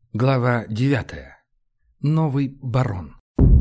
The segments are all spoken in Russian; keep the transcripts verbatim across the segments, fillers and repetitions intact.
Глава девятая. Новый барон.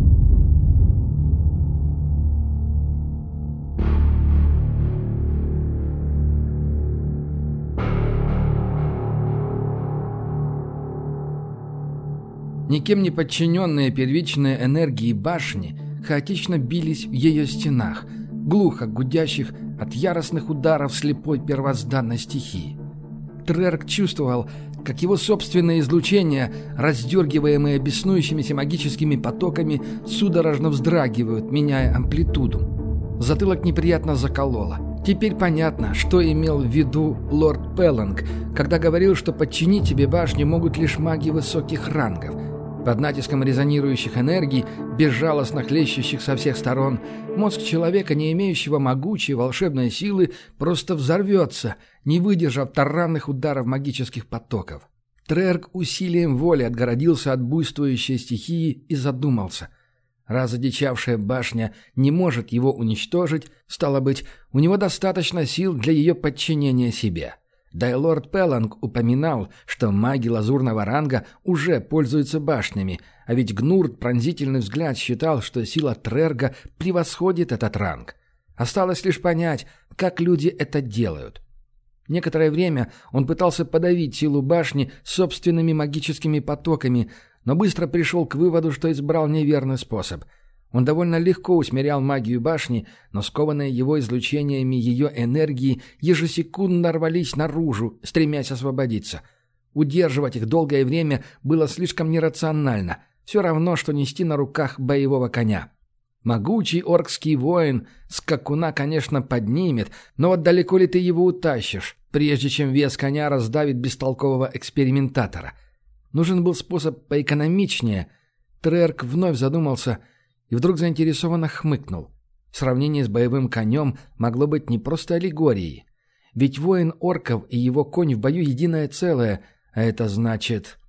Никем не подчиненные первичные энергии башни хаотично бились в ее стенах, глухо гудящих от яростных ударов слепой первозданной стихии. Трерк чувствовал, как его собственное излучение, раздергиваемое беснующимися магическими потоками, судорожно вздрагивают, меняя амплитуду. Затылок неприятно закололо. Теперь понятно, что имел в виду лорд Пелланг, когда говорил, что подчинить себе башню могут лишь маги высоких рангов. Под натиском резонирующих энергий, безжалостно хлещущих со всех сторон, мозг человека, не имеющего могучей волшебной силы, просто взорвется, не выдержав таранных ударов магических потоков. Трерк усилием воли отгородился от буйствующей стихии и задумался. Раз одичавшая башня не может его уничтожить, стало быть, у него достаточно сил для ее подчинения себе. Да и лорд Пелланг упоминал, что маги лазурного ранга уже пользуются башнями, а ведь Гнурт пронзительный взгляд считал, что сила Трерга превосходит этот ранг. Осталось лишь понять, как люди это делают. Некоторое время он пытался подавить силу башни собственными магическими потоками, но быстро пришел к выводу, что избрал неверный способ. Он довольно легко усмирял магию башни, но скованные его излучениями ее энергии ежесекундно рвались наружу, стремясь освободиться. Удерживать их долгое время было слишком нерационально, все равно, что нести на руках боевого коня. Могучий оркский воин скакуна, конечно, поднимет, но вот далеко ли ты его утащишь, прежде чем вес коня раздавит бестолкового экспериментатора? Нужен был способ поэкономичнее. Трерк вновь задумался и вдруг заинтересованно хмыкнул. Сравнение с боевым конем могло быть не просто аллегорией. Ведь воин орков и его конь в бою единое целое, а это значит...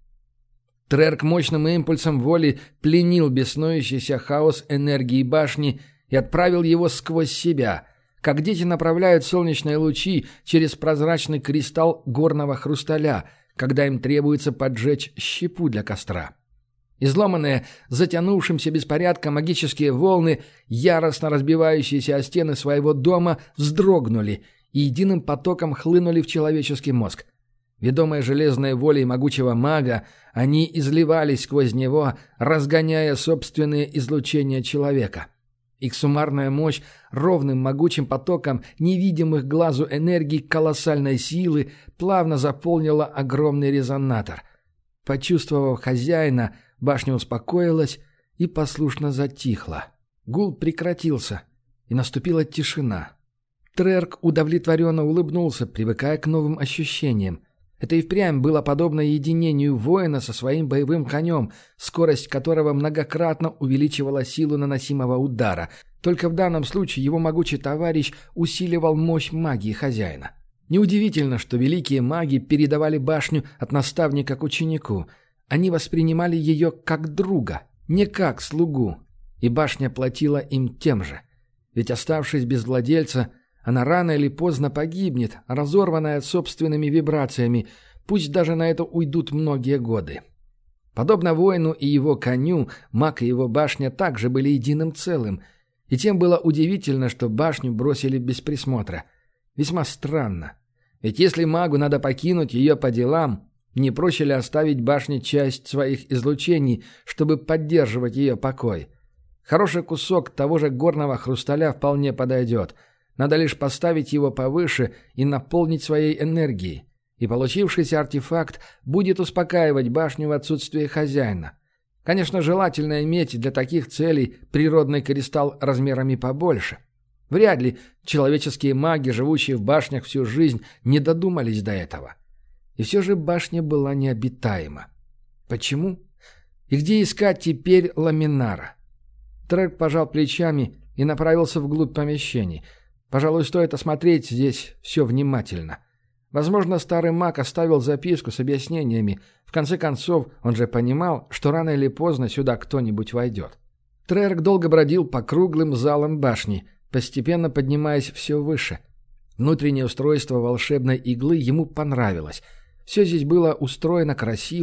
Трерк мощным импульсом воли пленил беснующийся хаос энергии башни и отправил его сквозь себя, как дети направляют солнечные лучи через прозрачный кристалл горного хрусталя, когда им требуется поджечь щепу для костра. Изломанные, затянувшимся беспорядком магические волны, яростно разбивающиеся о стены своего дома, вздрогнули и единым потоком хлынули в человеческий мозг. Ведомые железной волей могучего мага, они изливались сквозь него, разгоняя собственные излучения человека. Их суммарная мощь ровным могучим потоком невидимых глазу энергий колоссальной силы плавно заполнила огромный резонатор. Почувствовав хозяина, башня успокоилась и послушно затихла. Гул прекратился, и наступила тишина. Трерк удовлетворенно улыбнулся, привыкая к новым ощущениям. Это и впрямь было подобно единению воина со своим боевым конем, скорость которого многократно увеличивала силу наносимого удара. Только в данном случае его могучий товарищ усиливал мощь магии хозяина. Неудивительно, что великие маги передавали башню от наставника к ученику. Они воспринимали ее как друга, не как слугу, и башня платила им тем же. Ведь, оставшись без владельца, она рано или поздно погибнет, разорванная собственными вибрациями, пусть даже на это уйдут многие годы. Подобно воину и его коню, маг и его башня также были единым целым, и тем было удивительно, что башню бросили без присмотра. Весьма странно. Ведь если магу надо покинуть ее по делам, не проще ли оставить башне часть своих излучений, чтобы поддерживать ее покой? Хороший кусок того же горного хрусталя вполне подойдет. Надо лишь поставить его повыше и наполнить своей энергией. И получившийся артефакт будет успокаивать башню в отсутствие хозяина. Конечно, желательно иметь для таких целей природный кристалл размерами побольше. Вряд ли человеческие маги, живущие в башнях всю жизнь, не додумались до этого. И все же башня была необитаема. Почему? И где искать теперь Ламинара? Трерк пожал плечами и направился вглубь помещений. Пожалуй, стоит осмотреть здесь все внимательно. Возможно, старый маг оставил записку с объяснениями. В конце концов, он же понимал, что рано или поздно сюда кто-нибудь войдет. Трерк долго бродил по круглым залам башни, постепенно поднимаясь все выше. Внутреннее устройство волшебной иглы ему понравилось. Все здесь было устроено красиво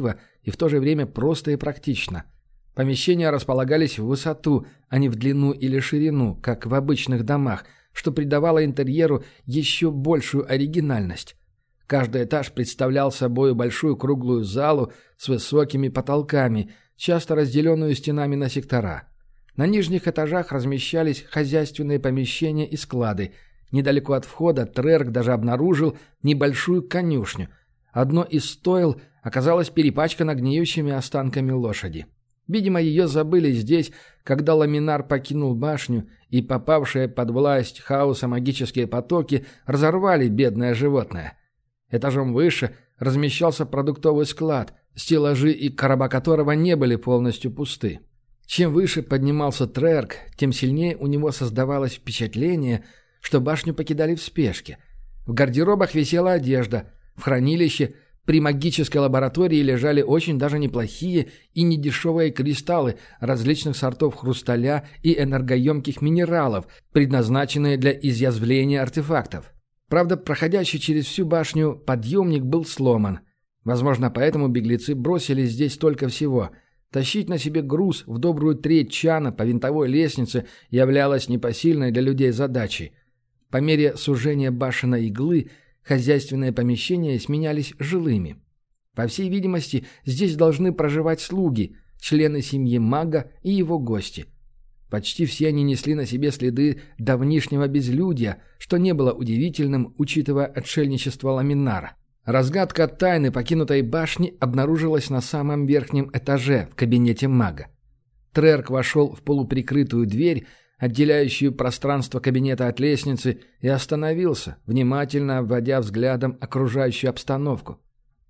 и в то же время просто и практично. Помещения располагались в высоту, а не в длину или ширину, как в обычных домах, что придавало интерьеру еще большую оригинальность. Каждый этаж представлял собой большую круглую залу с высокими потолками, часто разделенную стенами на сектора. На нижних этажах размещались хозяйственные помещения и склады. Недалеко от входа Трерк даже обнаружил небольшую конюшню. Одно из стойл оказалось перепачкано гниющими останками лошади. Видимо, ее забыли здесь, когда Ламинар покинул башню, и попавшие под власть хаоса магические потоки разорвали бедное животное. Этажом выше размещался продуктовый склад, стеллажи и короба которого не были полностью пусты. Чем выше поднимался Трерк, тем сильнее у него создавалось впечатление, что башню покидали в спешке. В гардеробах висела одежда, в хранилище при магической лаборатории лежали очень даже неплохие и недешевые кристаллы различных сортов хрусталя и энергоемких минералов, предназначенные для изъязвления артефактов. Правда, проходящий через всю башню подъемник был сломан. Возможно, поэтому беглецы бросили здесь столько всего. Тащить на себе груз в добрую треть чана по винтовой лестнице являлось непосильной для людей задачей. По мере сужения башенной иглы хозяйственные помещения сменялись жилыми. По всей видимости, здесь должны проживать слуги, члены семьи мага и его гости. Почти все они несли на себе следы давнишнего безлюдья, что не было удивительным, учитывая отшельничество Ламинара. Разгадка тайны покинутой башни обнаружилась на самом верхнем этаже в кабинете мага. Трерк вошел в полуприкрытую дверь, отделяющую пространство кабинета от лестницы, и остановился, внимательно обводя взглядом окружающую обстановку.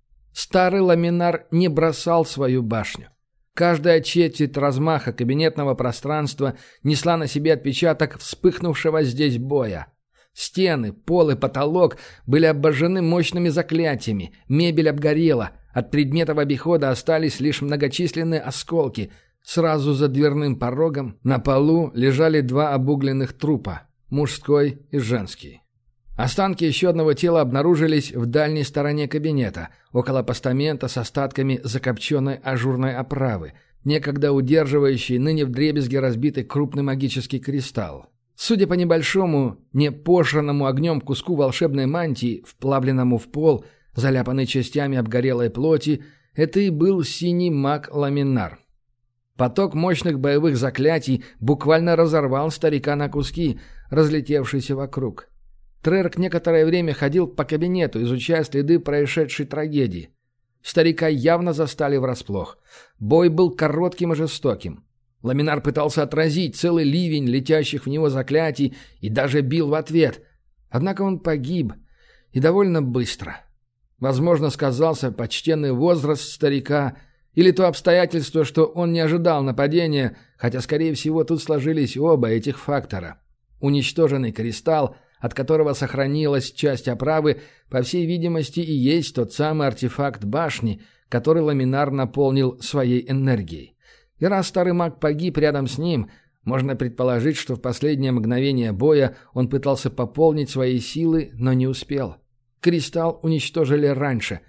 Старый Ламинар не бросал свою башню. Каждая четверть размаха кабинетного пространства несла на себе отпечаток вспыхнувшего здесь боя. Стены, пол и потолок были обожжены мощными заклятиями, мебель обгорела, от предметов обихода остались лишь многочисленные осколки. Сразу за дверным порогом на полу лежали два обугленных трупа – мужской и женский. Останки еще одного тела обнаружились в дальней стороне кабинета, около постамента с остатками закопченной ажурной оправы, некогда удерживающей ныне вдребезги разбитый крупный магический кристалл. Судя по небольшому, не пожранному огнем куску волшебной мантии, вплавленному в пол, заляпанной частями обгорелой плоти, это и был синий маг Ламинар. Поток мощных боевых заклятий буквально разорвал старика на куски, разлетевшиеся вокруг. Трерк некоторое время ходил по кабинету, изучая следы происшедшей трагедии. Старика явно застали врасплох. Бой был коротким и жестоким. Ламинар пытался отразить целый ливень летящих в него заклятий и даже бил в ответ. Однако он погиб, и довольно быстро. Возможно, сказался почтенный возраст старика или то обстоятельство, что он не ожидал нападения, хотя, скорее всего, тут сложились оба этих фактора. Уничтоженный кристалл, от которого сохранилась часть оправы, по всей видимости, и есть тот самый артефакт башни, который Ламинар наполнил своей энергией. И раз старый маг погиб рядом с ним, можно предположить, что в последнее мгновение боя он пытался пополнить свои силы, но не успел. Кристалл уничтожили раньше.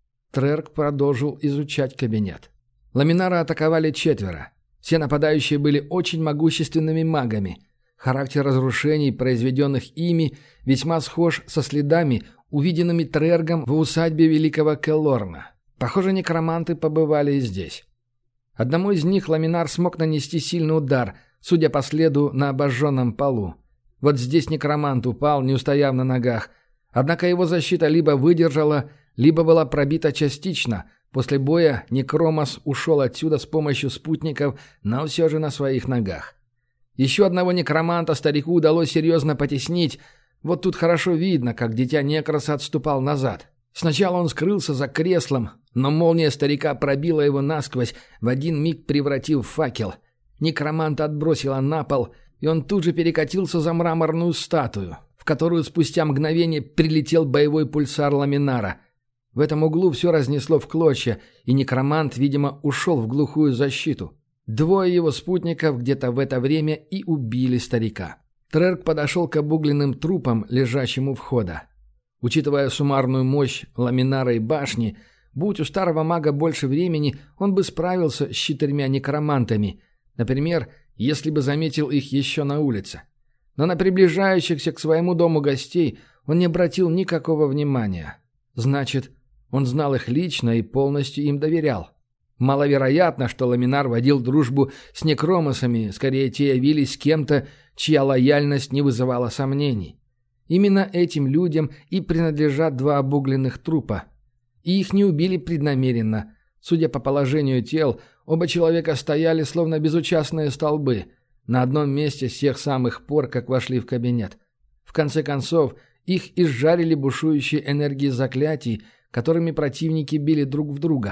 Трерк продолжил изучать кабинет. Ламинара атаковали четверо. Все нападающие были очень могущественными магами. Характер разрушений, произведенных ими, весьма схож со следами, увиденными Трергом в усадьбе великого Келлорна. Похоже, некроманты побывали и здесь. Одному из них Ламинар смог нанести сильный удар, судя по следу на обожженном полу. Вот здесь некромант упал, не устояв на ногах. Однако его защита либо выдержала, либо была пробита частично. После боя Некромос ушел отсюда с помощью спутников, но все же на своих ногах. Еще одного некроманта старику удалось серьезно потеснить. Вот тут хорошо видно, как дитя Некроса отступал назад. Сначала он скрылся за креслом, но молния старика пробила его насквозь, в один миг превратив в факел. Некроманта отбросила на пол, и он тут же перекатился за мраморную статую, в которую спустя мгновение прилетел боевой пульсар Ламинара. В этом углу все разнесло в клочья, и некромант, видимо, ушел в глухую защиту. Двое его спутников где-то в это время и убили старика. Трерк подошел к обугленным трупам, лежащим у входа. Учитывая суммарную мощь Ламинара и башни, Будь у старого мага больше времени, он бы справился с четырьмя некромантами. Например, если бы заметил их еще на улице. Но на приближающихся к своему дому гостей он не обратил никакого внимания. Значит, он знал их лично и полностью им доверял. Маловероятно, что Ламинар водил дружбу с некромосами, скорее те явились с кем-то, чья лояльность не вызывала сомнений. Именно этим людям и принадлежат два обугленных трупа. И их не убили преднамеренно. Судя по положению тел, оба человека стояли словно безучастные столбы, на одном месте с тех самых пор, как вошли в кабинет. В конце концов, их изжарили бушующие энергии заклятий, которыми противники били друг в друга.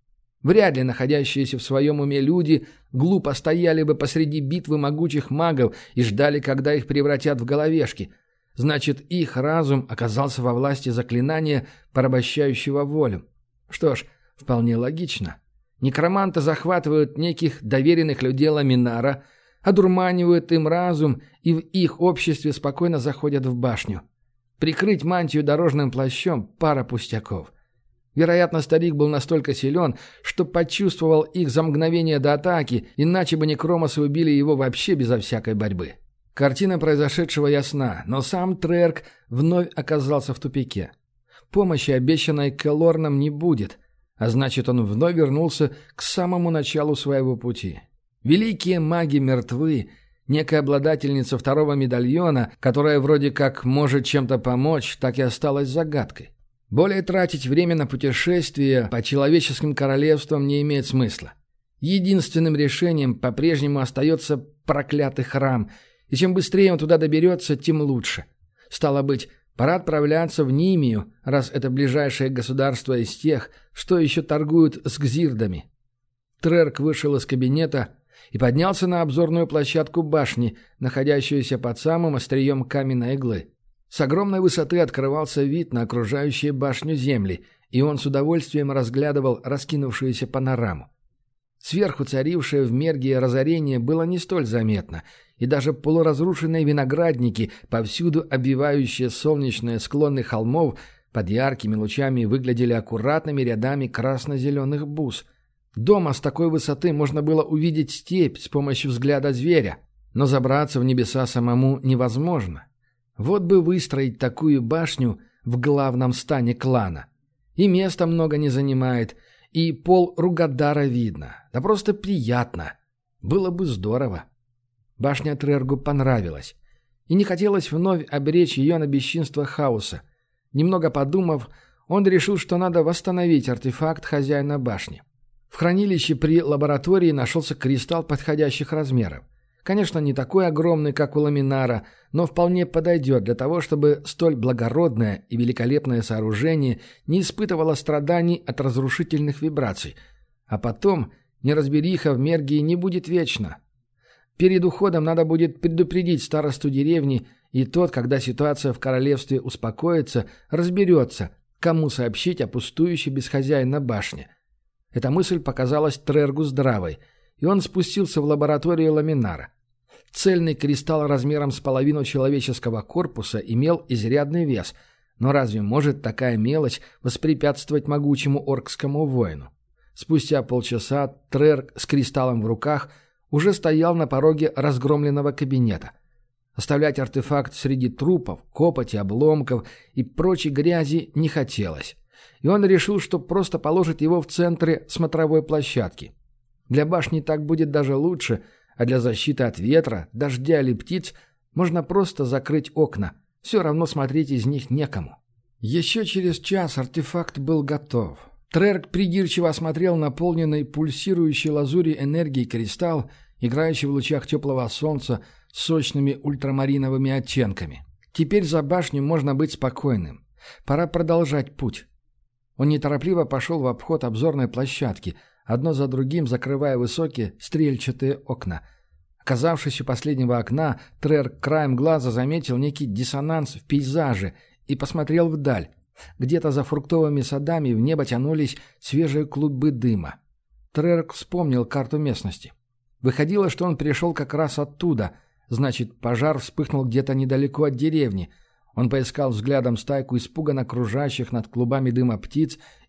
Вряд ли находящиеся в своем уме люди глупо стояли бы посреди битвы могучих магов и ждали, когда их превратят в головешки. Значит, их разум оказался во власти заклинания, порабощающего волю. Что ж, вполне логично. Некроманты захватывают неких доверенных людей Ламинара, одурманивают им разум и в их обществе спокойно заходят в башню. Прикрыть мантию дорожным плащом – пара пустяков. Вероятно, старик был настолько силен, что почувствовал их за мгновение до атаки, иначе бы некромосы убили его вообще безо всякой борьбы. Картина произошедшего ясна, но сам Трерк вновь оказался в тупике. Помощи, обещанной Келорном, не будет, а значит, он вновь вернулся к самому началу своего пути. Великие маги мертвы. Некая обладательница второго медальона, которая вроде как может чем-то помочь, так и осталась загадкой. Более тратить время на путешествие по человеческим королевствам не имеет смысла. Единственным решением по-прежнему остается проклятый храм, и чем быстрее он туда доберется, тем лучше. Стало быть, пора отправляться в Нимию, раз это ближайшее государство из тех, что еще торгуют с гзирдами. Трерк вышел из кабинета и поднялся на обзорную площадку башни, находящуюся под самым острием каменной иглы. С огромной высоты открывался вид на окружающие башню земли, и он с удовольствием разглядывал раскинувшуюся панораму. Сверху царившее в Мергии разорение было не столь заметно, и даже полуразрушенные виноградники, повсюду обвивающие солнечные склоны холмов, под яркими лучами выглядели аккуратными рядами красно-зеленых бус. Дома с такой высоты можно было увидеть степь с помощью взгляда зверя, но забраться в небеса самому невозможно. Вот бы выстроить такую башню в главном стане клана. И места много не занимает, и пол Ругадара видно. Да просто приятно. Было бы здорово. Башня Трергу понравилась. И не хотелось вновь обречь ее на бесчинство хаоса. Немного подумав, он решил, что надо восстановить артефакт хозяина башни. В хранилище при лаборатории нашелся кристалл подходящих размеров. Конечно, не такой огромный, как у Ламинара, но вполне подойдет для того, чтобы столь благородное и великолепное сооружение не испытывало страданий от разрушительных вибраций. А потом неразбериха в Мергии не будет вечно. Перед уходом надо будет предупредить старосту деревни, и тот, когда ситуация в королевстве успокоится, разберется, кому сообщить о пустующей без хозяина башне. Эта мысль показалась Трергу здравой, и он спустился в лабораторию Ламинара. Цельный кристалл размером с половину человеческого корпуса имел изрядный вес, но разве может такая мелочь воспрепятствовать могучему оркскому воину? Спустя полчаса Трерг с кристаллом в руках уже стоял на пороге разгромленного кабинета. Оставлять артефакт среди трупов, копоти, обломков и прочей грязи не хотелось, и он решил, что просто положит его в центре смотровой площадки. Для башни так будет даже лучше, а для защиты от ветра, дождя или птиц можно просто закрыть окна. Все равно смотреть из них некому. Еще через час артефакт был готов. Трерк придирчиво осмотрел наполненный пульсирующей лазурью энергией кристалл, играющий в лучах теплого солнца с сочными ультрамариновыми оттенками. Теперь за башню можно быть спокойным. Пора продолжать путь. Он неторопливо пошел в обход обзорной площадки, одно за другим закрывая высокие стрельчатые окна. Оказавшись у последнего окна, Трерк краем глаза заметил некий диссонанс в пейзаже и посмотрел вдаль. Где-то за фруктовыми садами в небо тянулись свежие клубы дыма. Трерк вспомнил карту местности. Выходило, что он пришел как раз оттуда, значит, пожар вспыхнул где-то недалеко от деревни. Он поискал взглядом стайку испуганно кружащих над клубами дыма птиц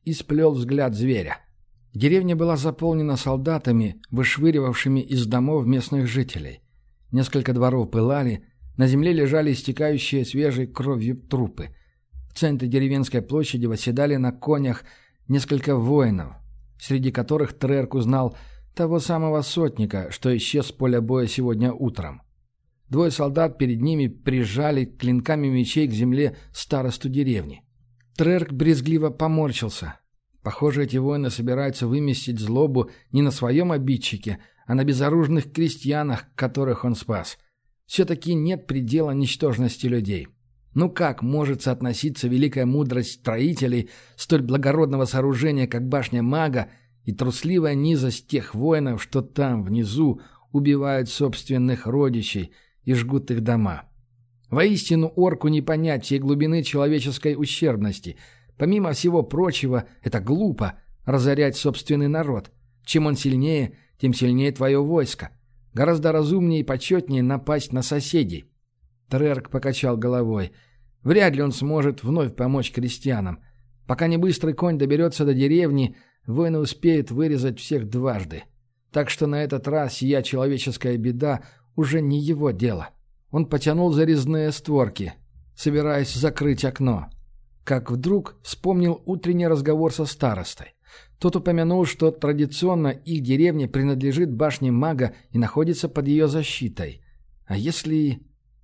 и сплел взгляд зверя. Деревня была заполнена солдатами, вышвыривавшими из домов местных жителей. Несколько дворов пылали, на земле лежали истекающие свежей кровью трупы. В центре деревенской площади восседали на конях несколько воинов, среди которых Трерк узнал того самого сотника, что исчез с поля боя сегодня утром. Двое солдат перед ними прижали клинками мечей к земле старосту деревни. Трерк брезгливо поморщился. Похоже, эти воины собираются выместить злобу не на своем обидчике, а на безоружных крестьянах, которых он спас. Все-таки нет предела ничтожности людей. Ну как может соотноситься великая мудрость строителей столь благородного сооружения, как башня мага, и трусливая низость тех воинов, что там, внизу, убивают собственных родичей и жгут их дома? Воистину, орку не понять всей глубины человеческой ущербности. Помимо всего прочего, это глупо — разорять собственный народ. Чем он сильнее, тем сильнее твое войско. Гораздо разумнее и почетнее напасть на соседей. Трерк покачал головой. Вряд ли он сможет вновь помочь крестьянам. Пока не быстрый конь доберется до деревни, воины успеют вырезать всех дважды. Так что на этот раз сия человеческая беда уже не его дело. Он потянул за резные створки, собираясь закрыть окно. Как вдруг вспомнил утренний разговор со старостой. Тот упомянул, что традиционно их деревня принадлежит башне мага и находится под ее защитой. А если...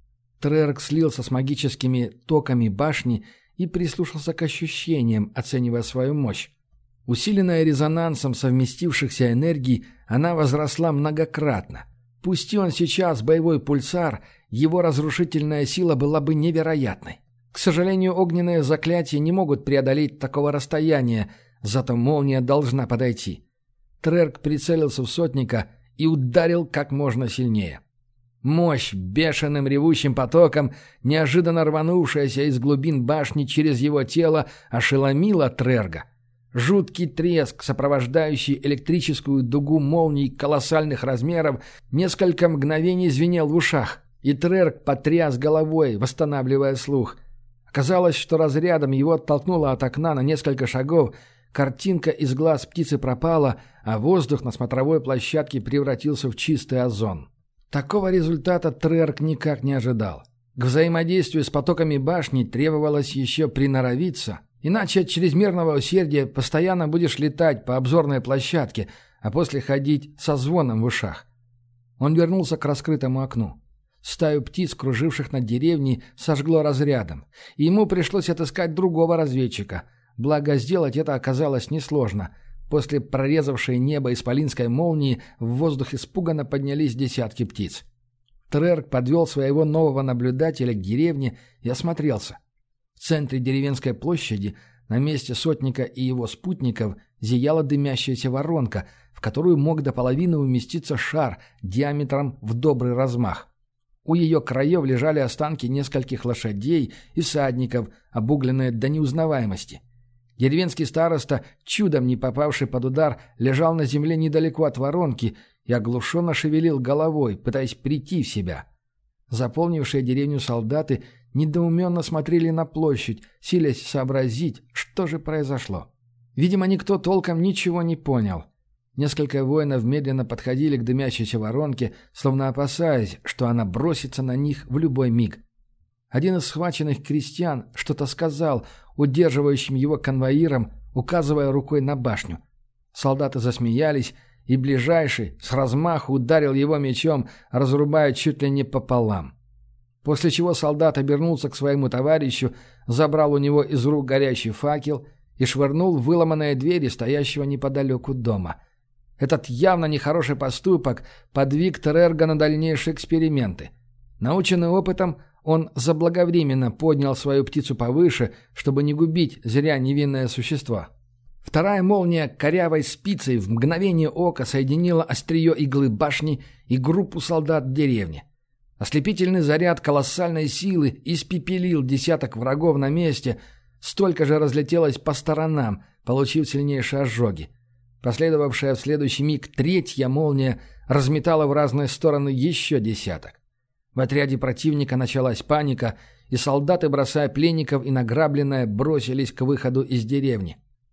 Трерк слился с магическими токами башни и прислушался к ощущениям, оценивая свою мощь. Усиленная резонансом совместившихся энергий, она возросла многократно. Пусти он сейчас боевой пульсар, его разрушительная сила была бы невероятной. К сожалению, огненные заклятия не могут преодолеть такого расстояния, зато молния должна подойти. Трерк прицелился в сотника и ударил как можно сильнее. Мощь, бешеным ревущим потоком, неожиданно рванувшаяся из глубин башни через его тело, ошеломила Трерга. Жуткий треск, сопровождающий электрическую дугу молний колоссальных размеров, несколько мгновений звенел в ушах, и Трерг потряс головой, восстанавливая слух. Оказалось, что разрядом его оттолкнуло от окна на несколько шагов, картинка из глаз птицы пропала, а воздух на смотровой площадке превратился в чистый озон. Такого результата Трерк никак не ожидал. К взаимодействию с потоками башни требовалось еще приноровиться, иначе от чрезмерного усердия постоянно будешь летать по обзорной площадке, а после ходить со звоном в ушах. Он вернулся к раскрытому окну. Стаю птиц, круживших над деревней, сожгло разрядом, и ему пришлось отыскать другого разведчика. Благо, сделать это оказалось несложно. После прорезавшей небо исполинской молнии в воздух испуганно поднялись десятки птиц. Трерк подвел своего нового наблюдателя к деревне и осмотрелся. В центре деревенской площади, на месте сотника и его спутников, зияла дымящаяся воронка, в которую мог до половины уместиться шар диаметром в добрый размах. У ее краев лежали останки нескольких лошадей и всадников, обугленные до неузнаваемости. Деревенский староста, чудом не попавший под удар, лежал на земле недалеко от воронки и оглушенно шевелил головой, пытаясь прийти в себя. Заполнившие деревню солдаты недоуменно смотрели на площадь, силясь сообразить, что же произошло. Видимо, никто толком ничего не понял. Несколько воинов медленно подходили к дымящейся воронке, словно опасаясь, что она бросится на них в любой миг. Один из схваченных крестьян что-то сказал удерживающим его конвоирам, указывая рукой на башню. Солдаты засмеялись, и ближайший с размаху ударил его мечом, разрубая чуть ли не пополам. После чего солдат обернулся к своему товарищу, забрал у него из рук горящий факел и швырнул в выломанные двери стоящего неподалеку дома. Этот явно нехороший поступок подвиг Трерга на дальнейшие эксперименты. Наученный опытом, он заблаговременно поднял свою птицу повыше, чтобы не губить зря невинное существо. Вторая молния корявой спицей в мгновение ока соединила острие иглы башни и группу солдат в деревне. Ослепительный заряд колоссальной силы испепелил десяток врагов на месте, столько же разлетелось по сторонам, получив сильнейшие ожоги. Последовавшая в следующий миг третья молния разметала в разные стороны еще десяток. В отряде противника началась паника, и солдаты, бросая пленников и награбленное, бросились к выходу из деревни.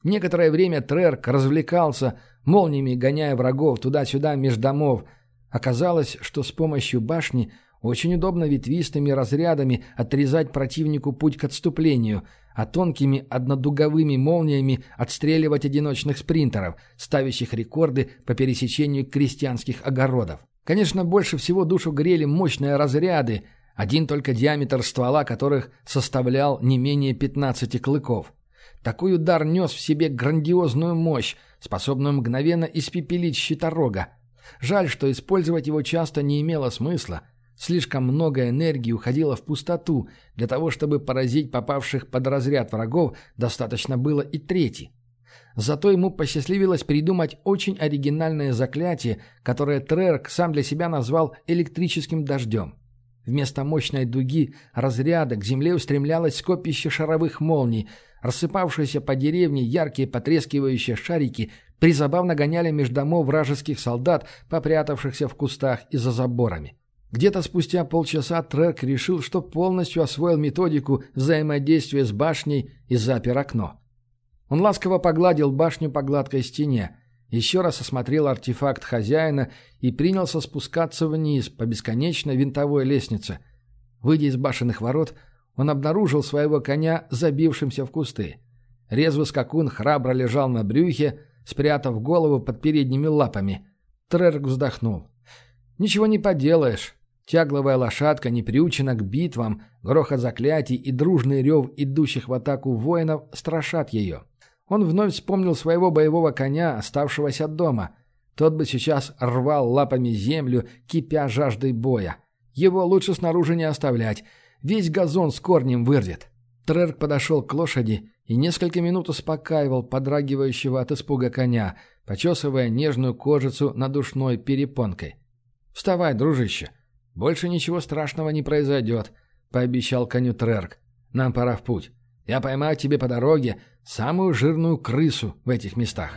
Некоторое время Трерк развлекался, молниями гоняя врагов туда-сюда меж домов. Оказалось, что с помощью башни очень удобно ветвистыми разрядами отрезать противнику путь к отступлению, а тонкими однодуговыми молниями отстреливать одиночных спринтеров, ставящих рекорды по пересечению крестьянских огородов. Конечно, больше всего душу грели мощные разряды, один только диаметр ствола которых составлял не менее пятнадцати клыков. Такой удар нес в себе грандиозную мощь, способную мгновенно испепелить щиторога. Жаль, что использовать его часто не имело смысла. Слишком много энергии уходило в пустоту. Для того, чтобы поразить попавших под разряд врагов, достаточно было и трети. Зато ему посчастливилось придумать очень оригинальное заклятие, которое Трерк сам для себя назвал «электрическим дождем». Вместо мощной дуги разряда к земле устремлялось скопище шаровых молний. Рассыпавшиеся по деревне яркие потрескивающие шарики призабавно гоняли меж домов вражеских солдат, попрятавшихся в кустах и за заборами. Где-то спустя полчаса Трерк решил, что полностью освоил методику взаимодействия с башней и запер окно. Он ласково погладил башню по гладкой стене, еще раз осмотрел артефакт хозяина и принялся спускаться вниз по бесконечной винтовой лестнице. Выйдя из башенных ворот, он обнаружил своего коня, забившимся в кусты. Резвый скакун храбро лежал на брюхе, спрятав голову под передними лапами. Трерк вздохнул. «Ничего не поделаешь. Тягловая лошадка не приучена к битвам, грохот заклятий и дружный рев идущих в атаку воинов страшат ее». Он вновь вспомнил своего боевого коня, оставшегося дома. Тот бы сейчас рвал лапами землю, кипя жаждой боя. Его лучше снаружи не оставлять. Весь газон с корнем вырвет. Трерк подошел к лошади и несколько минут успокаивал подрагивающего от испуга коня, почесывая нежную кожицу над ушной перепонкой. «Вставай, дружище. Больше ничего страшного не произойдет», — пообещал коню Трерк. «Нам пора в путь. Я поймаю тебе по дороге самую жирную крысу в этих местах».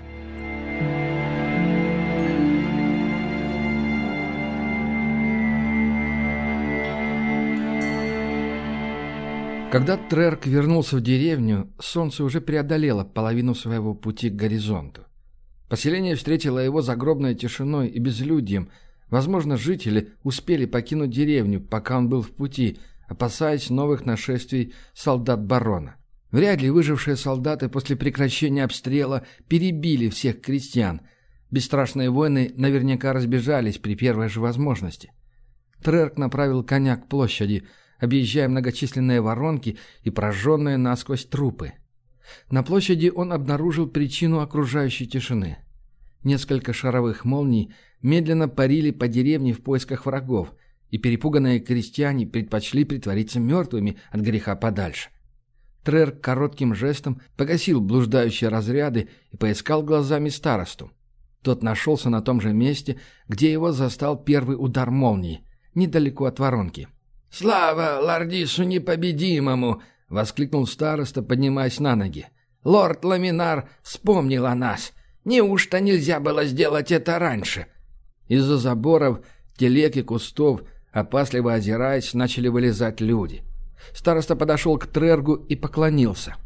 Когда Трерк вернулся в деревню, солнце уже преодолело половину своего пути к горизонту. Поселение встретило его загробной тишиной и безлюдьем. Возможно, жители успели покинуть деревню, пока он был в пути, опасаясь новых нашествий солдат барона. Вряд ли выжившие солдаты после прекращения обстрела перебили всех крестьян. Бесстрашные воины наверняка разбежались при первой же возможности. Трерк направил коня к площади, объезжая многочисленные воронки и прожженные насквозь трупы. На площади он обнаружил причину окружающей тишины. Несколько шаровых молний медленно парили по деревне в поисках врагов, и перепуганные крестьяне предпочли притвориться мертвыми от греха подальше. Трерк коротким жестом погасил блуждающие разряды и поискал глазами старосту. Тот нашелся на том же месте, где его застал первый удар молнии, недалеко от воронки. «Слава Лордису непобедимому!» — воскликнул староста, поднимаясь на ноги. «Лорд Ламинар вспомнил о нас. Неужто нельзя было сделать это раньше?» Из-за заборов, телег и кустов, опасливо озираясь, начали вылезать люди. Староста подошел к Трергу и поклонился.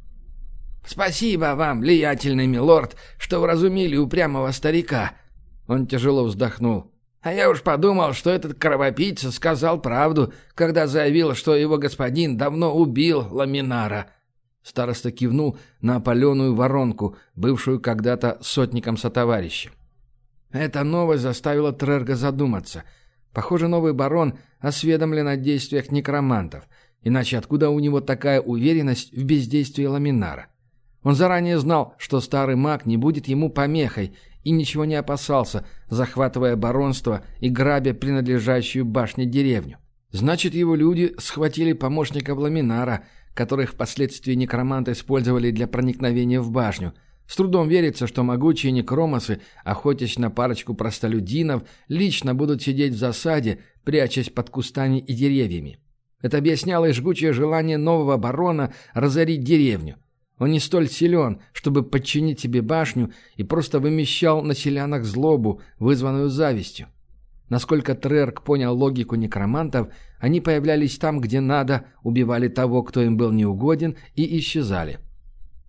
«Спасибо вам, влиятельный милорд, что вразумили упрямого старика!» Он тяжело вздохнул. «А я уж подумал, что этот кровопийца сказал правду, когда заявил, что его господин давно убил Ламинара». Староста кивнул на опаленную воронку, бывшую когда-то сотником-сотоварищем. Эта новость заставила Трерга задуматься. Похоже, новый барон осведомлен о действиях некромантов, иначе откуда у него такая уверенность в бездействии Ламинара? Он заранее знал, что старый маг не будет ему помехой, и ничего не опасался, захватывая баронство и грабя принадлежащую башне деревню. Значит, его люди схватили помощников Ламинара, которых впоследствии некроманты использовали для проникновения в башню. С трудом верится, что могучие некромосы, охотясь на парочку простолюдинов, лично будут сидеть в засаде, прячась под кустами и деревьями. Это объясняло и жгучее желание нового барона разорить деревню. Он не столь силен, чтобы подчинить себе башню, и просто вымещал на селянах злобу, вызванную завистью. Насколько Трерк понял логику некромантов, они появлялись там, где надо, убивали того, кто им был неугоден, и исчезали.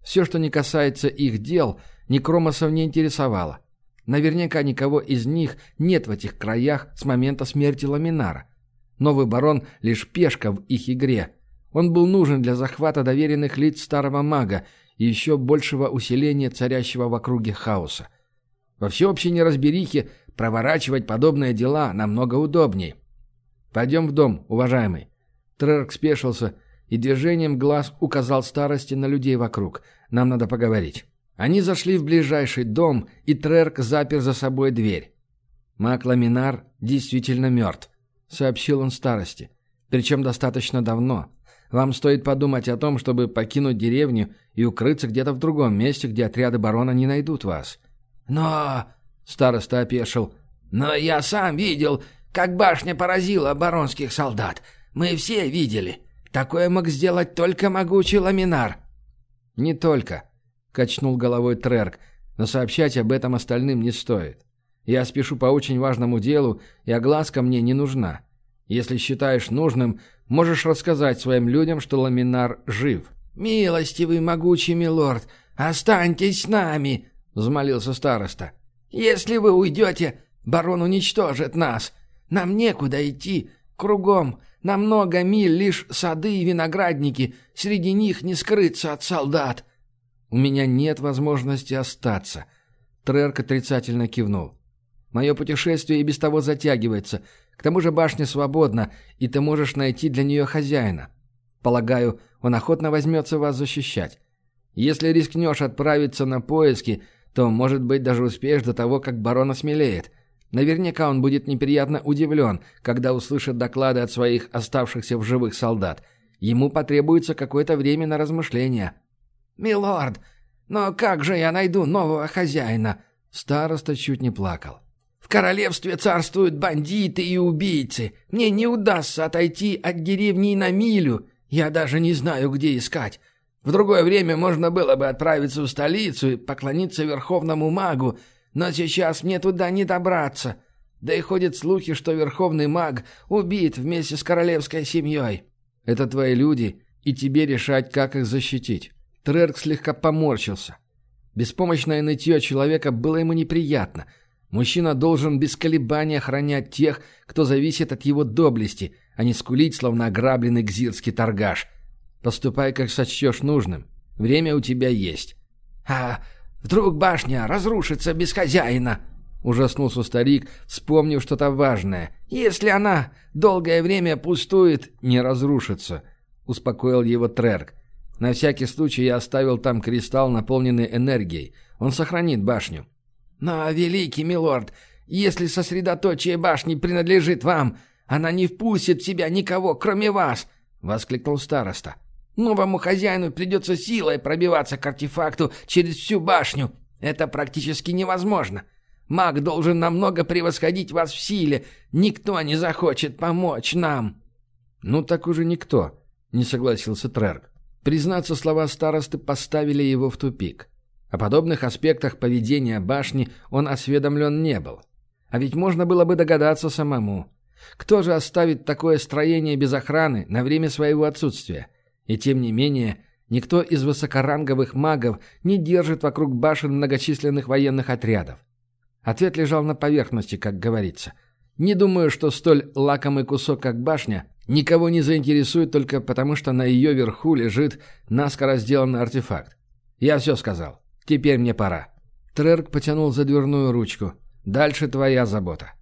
Все, что не касается их дел, некромосов не интересовало. Наверняка никого из них нет в этих краях с момента смерти Ламинара. Новый барон – лишь пешка в их игре. Он был нужен для захвата доверенных лиц старого мага и еще большего усиления царящего в округе хаоса. Во всеобщей неразберихе проворачивать подобные дела намного удобней. «Пойдем в дом, уважаемый». Трерк спешился и движением глаз указал старости на людей вокруг. «Нам надо поговорить». Они зашли в ближайший дом, и Трерк запер за собой дверь. «Маг Ламинар действительно мертв», — сообщил он старости. «Причем достаточно давно. Вам стоит подумать о том, чтобы покинуть деревню и укрыться где-то в другом месте, где отряды барона не найдут вас». «Но...» — староста опешил. «Но я сам видел, как башня поразила баронских солдат. Мы все видели. Такое мог сделать только могучий Ламинар». «Не только», — качнул головой Трерк, «но сообщать об этом остальным не стоит. Я спешу по очень важному делу, и огласка мне не нужна. Если считаешь нужным, можешь рассказать своим людям, что Ламинар жив». «Милостивый могучий милорд, останьтесь с нами», — взмолился староста. «Если вы уйдете, барон уничтожит нас. Нам некуда идти. Кругом на много миль лишь сады и виноградники. Среди них не скрыться от солдат». «У меня нет возможности остаться», — Трерк отрицательно кивнул. «Мое путешествие и без того затягивается. К тому же башня свободна, и ты можешь найти для нее хозяина. Полагаю, он охотно возьмется вас защищать. Если рискнешь отправиться на поиски, то, может быть, даже успеешь до того, как барон осмелеет. Наверняка он будет неприятно удивлен, когда услышит доклады от своих оставшихся в живых солдат. Ему потребуется какое-то время на размышления». «Милорд, но как же я найду нового хозяина?» Староста чуть не плакал. «В королевстве царствуют бандиты и убийцы. Мне не удастся отойти от деревни на милю. Я даже не знаю, где искать. В другое время можно было бы отправиться в столицу и поклониться верховному магу, но сейчас мне туда не добраться. Да и ходят слухи, что верховный маг убит вместе с королевской семьей». «Это твои люди, и тебе решать, как их защитить». Трерк слегка поморщился. Беспомощное нытье человека было ему неприятно. Мужчина должен без колебаний охранять тех, кто зависит от его доблести, а не скулить, словно ограбленный гзирский торгаш. Поступай, как сочтешь нужным. Время у тебя есть. «А вдруг башня разрушится без хозяина?» — ужаснулся старик, вспомнив что-то важное. «Если она долгое время пустует...» «Не разрушится», — успокоил его Трерк. «На всякий случай я оставил там кристалл, наполненный энергией. Он сохранит башню». «Но, великий милорд, если сосредоточие башни принадлежит вам, она не впустит в себя никого, кроме вас!» — воскликнул староста. «Новому хозяину придется силой пробиваться к артефакту через всю башню. Это практически невозможно. Маг должен намного превосходить вас в силе. Никто не захочет помочь нам». «Ну так уже никто», — не согласился Трерк. Признаться, слова старосты поставили его в тупик. О подобных аспектах поведения башни он осведомлен не был. А ведь можно было бы догадаться самому. Кто же оставит такое строение без охраны на время своего отсутствия? И тем не менее, никто из высокоранговых магов не держит вокруг башен многочисленных военных отрядов. Ответ лежал на поверхности, как говорится. Не думаю, что столь лакомый кусок, как башня, никого не заинтересует только потому, что на ее верху лежит наскоро сделанный артефакт. Я все сказал. Теперь мне пора. Трерк потянул за дверную ручку. Дальше твоя забота.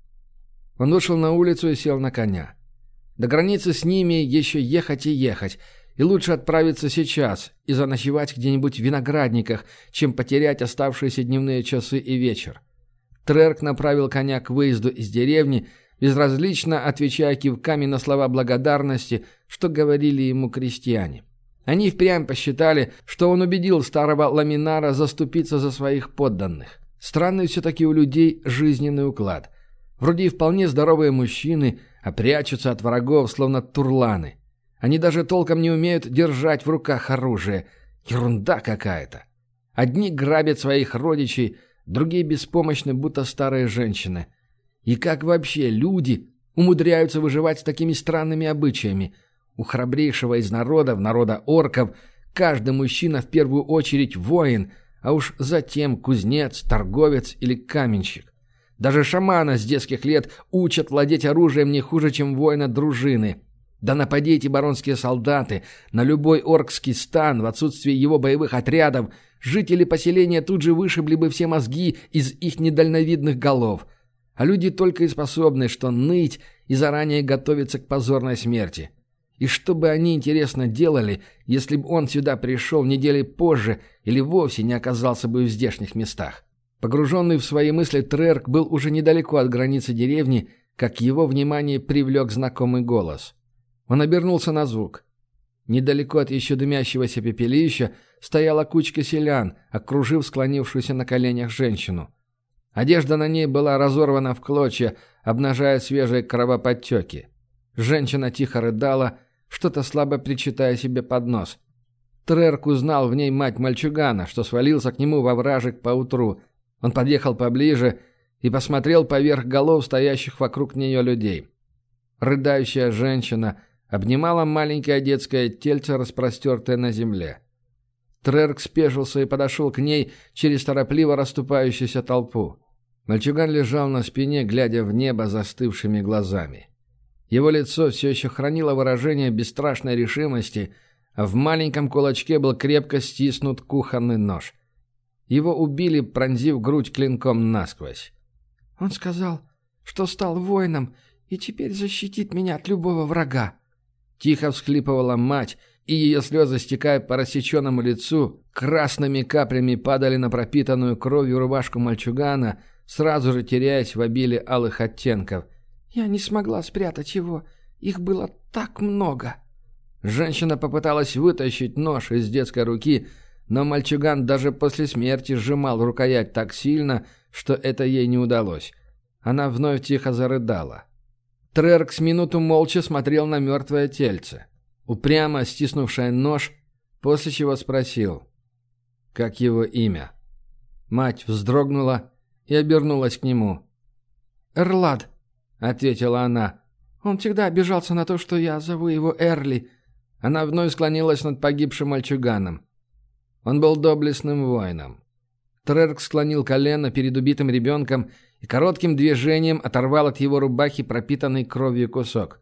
Он вышел на улицу и сел на коня. До границы с ними еще ехать и ехать, и лучше отправиться сейчас и заночевать где-нибудь в виноградниках, чем потерять оставшиеся дневные часы и вечер. Трерк направил коня к выезду из деревни, безразлично отвечая кивками на слова благодарности, что говорили ему крестьяне. Они впрямь посчитали, что он убедил старого Ламинара заступиться за своих подданных. Странный все-таки у людей жизненный уклад. Вроде и вполне здоровые мужчины, а прячутся от врагов, словно турланы. Они даже толком не умеют держать в руках оружие. Ерунда какая-то. Одни грабят своих родичей, другие беспомощны, будто старые женщины. И как вообще люди умудряются выживать с такими странными обычаями? У храбрейшего из народов, народа орков, каждый мужчина в первую очередь воин, а уж затем кузнец, торговец или каменщик. Даже шамана с детских лет учат владеть оружием не хуже, чем воина дружины. Да напади эти баронские солдаты на любой оркский стан в отсутствие его боевых отрядов, жители поселения тут же вышибли бы все мозги из их недальновидных голов. А люди только и способны, что ныть и заранее готовиться к позорной смерти. И что бы они, интересно, делали, если бы он сюда пришел недели позже или вовсе не оказался бы в здешних местах? Погруженный в свои мысли, Трерк был уже недалеко от границы деревни, как его внимание привлек знакомый голос. Он обернулся на звук. Недалеко от еще дымящегося пепелища стояла кучка селян, окружив склонившуюся на коленях женщину. Одежда на ней была разорвана в клочья, обнажая свежие кровоподтеки. Женщина тихо рыдала, что-то слабо причитая себе под нос. Трерк узнал в ней мать мальчугана, что свалился к нему во вражек поутру. Он подъехал поближе и посмотрел поверх голов стоящих вокруг нее людей. Рыдающая женщина обнимала маленькое детское тельце, распростертое на земле. Трерк спешился и подошел к ней через торопливо расступающуюся толпу. Мальчуган лежал на спине, глядя в небо застывшими глазами. Его лицо все еще хранило выражение бесстрашной решимости, а в маленьком кулачке был крепко стиснут кухонный нож. Его убили, пронзив грудь клинком насквозь. «Он сказал, что стал воином и теперь защитит меня от любого врага». Тихо всхлипывала мать, и ее слезы, стекая по рассеченному лицу, красными каплями падали на пропитанную кровью рубашку мальчугана, сразу же теряясь в обилии алых оттенков. «Я не смогла спрятать его. Их было так много». Женщина попыталась вытащить нож из детской руки, но мальчуган даже после смерти сжимал рукоять так сильно, что это ей не удалось. Она вновь тихо зарыдала. Трерк с минуту молча смотрел на мертвое тельце, упрямо стиснувшее нож, после чего спросил, как его имя. Мать вздрогнула и обернулась к нему. «Эрлад», — ответила она. «Он всегда обижался на то, что я зову его Эрли». Она вновь склонилась над погибшим мальчуганом. Он был доблестным воином. Трерк склонил колено перед убитым ребенком и коротким движением оторвал от его рубахи пропитанный кровью кусок.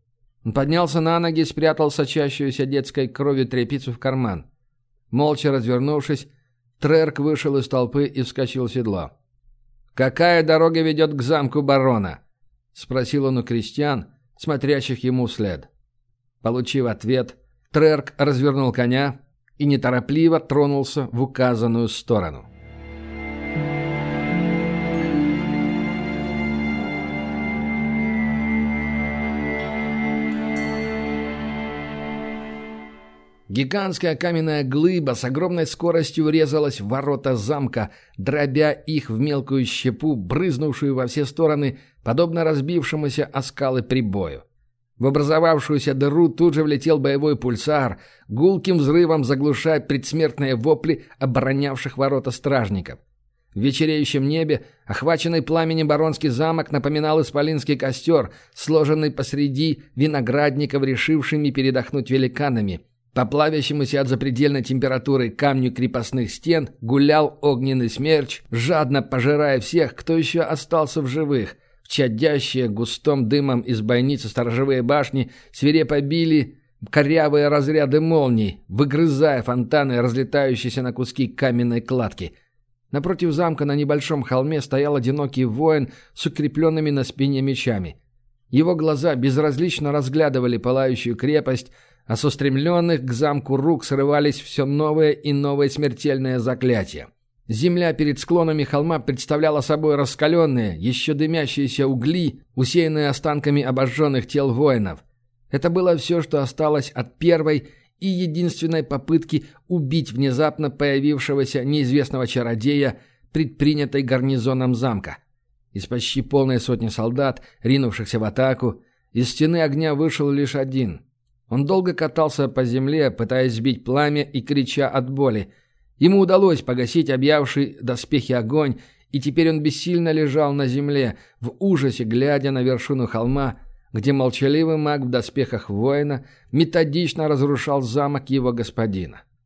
Он поднялся на ноги и спрятал сочащуюся детской кровью тряпицу в карман. Молча развернувшись, Трерк вышел из толпы и вскочил в седло. «Какая дорога ведет к замку барона?» — спросил он у крестьян, смотрящих ему вслед. Получив ответ, Трерк развернул коня и неторопливо тронулся в указанную сторону. Гигантская каменная глыба с огромной скоростью врезалась в ворота замка, дробя их в мелкую щепу, брызнувшую во все стороны, подобно разбившемуся о скалы прибою. В образовавшуюся дыру тут же влетел боевой пульсар, гулким взрывом заглушая предсмертные вопли оборонявших ворота стражников. В вечереющем небе, охваченный пламенем баронский замок, напоминал исполинский костер, сложенный посреди виноградников, решившими передохнуть великанами. По плавящемуся от запредельной температуры камню крепостных стен гулял огненный смерч, жадно пожирая всех, кто еще остался в живых. В чадящие густым дымом из бойницы сторожевые башни свирепо били корявые разряды молний, выгрызая фонтаны, разлетающиеся на куски каменной кладки. Напротив замка на небольшом холме стоял одинокий воин с укрепленными на спине мечами. Его глаза безразлично разглядывали пылающую крепость, а с устремленных к замку рук срывались все новые и новые смертельные заклятия. Земля перед склонами холма представляла собой раскаленные, еще дымящиеся угли, усеянные останками обожженных тел воинов. Это было все, что осталось от первой и единственной попытки убить внезапно появившегося неизвестного чародея, предпринятой гарнизоном замка. Из почти полной сотни солдат, ринувшихся в атаку, из стены огня вышел лишь один. Он долго катался по земле, пытаясь сбить пламя и крича от боли. Ему удалось погасить объявший доспехи огонь, и теперь он бессильно лежал на земле, в ужасе глядя на вершину холма, где молчаливый маг в доспехах воина методично разрушал замок его господина.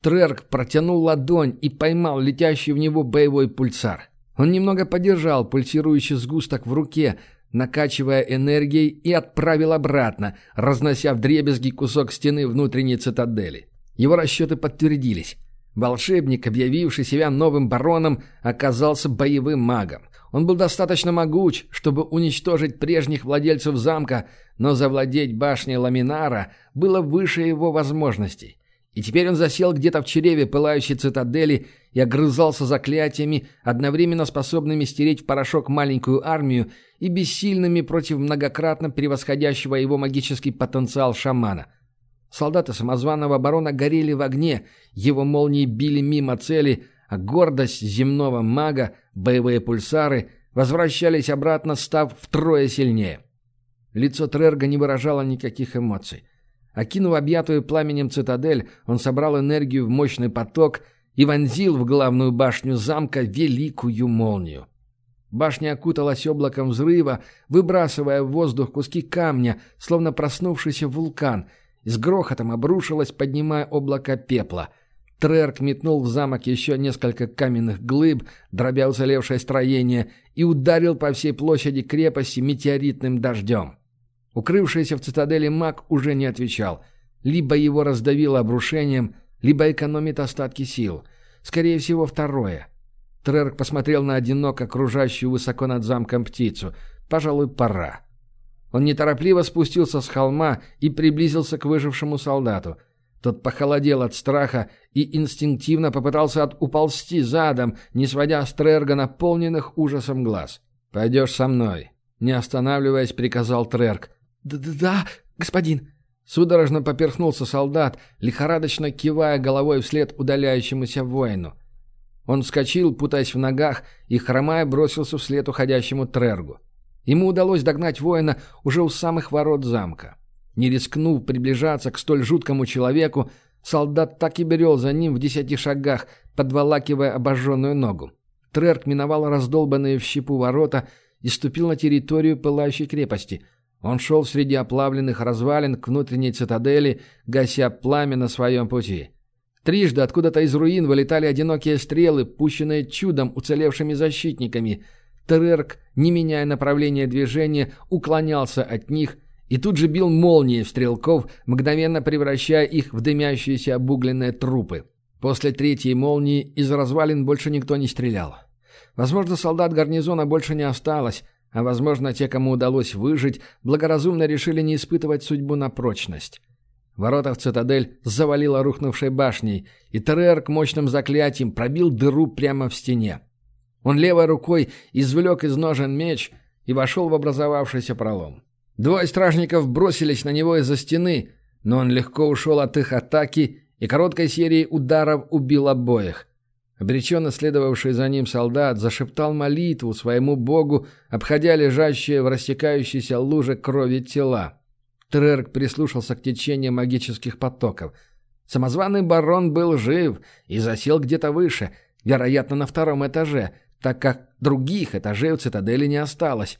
Трерк протянул ладонь и поймал летящий в него боевой пульсар. Он немного подержал пульсирующий сгусток в руке, накачивая энергией, и отправил обратно, разнося вдребезги кусок стены внутренней цитадели. Его расчеты подтвердились. Волшебник, объявивший себя новым бароном, оказался боевым магом. Он был достаточно могуч, чтобы уничтожить прежних владельцев замка, но завладеть башней Ламинара было выше его возможностей. И теперь он засел где-то в чреве пылающей цитадели и огрызался заклятиями, одновременно способными стереть в порошок маленькую армию и бессильными против многократно превосходящего его магический потенциал шамана. Солдаты самозваного барона горели в огне, его молнии били мимо цели, а гордость земного мага, боевые пульсары, возвращались обратно, став втрое сильнее. Лицо Трерга не выражало никаких эмоций. Окинув объятую пламенем цитадель, он собрал энергию в мощный поток и вонзил в главную башню замка великую молнию. Башня окуталась облаком взрыва, выбрасывая в воздух куски камня, словно проснувшийся вулкан, и с грохотом обрушилась, поднимая облако пепла. Трерк метнул в замок еще несколько каменных глыб, дробя уцелевшее строение, и ударил по всей площади крепости метеоритным дождем. Укрывшийся в цитадели маг уже не отвечал. Либо его раздавило обрушением, либо экономит остатки сил. Скорее всего, второе. Трерк посмотрел на одиноко кружащую высоко над замком птицу. Пожалуй, пора. Он неторопливо спустился с холма и приблизился к выжившему солдату. Тот похолодел от страха и инстинктивно попытался от уползти задом, не сводя с Трерга наполненных ужасом глаз. «Пойдешь со мной», — не останавливаясь, приказал Трерг. «Да-да, господин!» Судорожно поперхнулся солдат, лихорадочно кивая головой вслед удаляющемуся воину. Он вскочил, путаясь в ногах, и, хромая, бросился вслед уходящему Трергу. Ему удалось догнать воина уже у самых ворот замка. Не рискнув приближаться к столь жуткому человеку, солдат так и брел за ним в десяти шагах, подволакивая обожженную ногу. Трерг миновал раздолбанные в щепу ворота и ступил на территорию пылающей крепости. Он шел среди оплавленных развалин к внутренней цитадели, гася пламя на своем пути. Трижды откуда-то из руин вылетали одинокие стрелы, пущенные чудом уцелевшими защитниками. Трерг, не меняя направления движения, уклонялся от них и тут же бил молнии в стрелков, мгновенно превращая их в дымящиеся обугленные трупы. После третьей молнии из развалин больше никто не стрелял. Возможно, солдат гарнизона больше не осталось, а, возможно, те, кому удалось выжить, благоразумно решили не испытывать судьбу на прочность. Ворота в цитадель завалило рухнувшей башней, и Трерг мощным заклятием пробил дыру прямо в стене. Он левой рукой извлек из ножен меч и вошел в образовавшийся пролом. Двое стражников бросились на него из-за стены, но он легко ушел от их атаки и короткой серией ударов убил обоих. Обреченно следовавший за ним солдат зашептал молитву своему богу, обходя лежащие в растекающейся луже крови тела. Трерг прислушался к течению магических потоков. Самозваный барон был жив и засел где-то выше, вероятно, на втором этаже, так как других этажей у цитадели не осталось.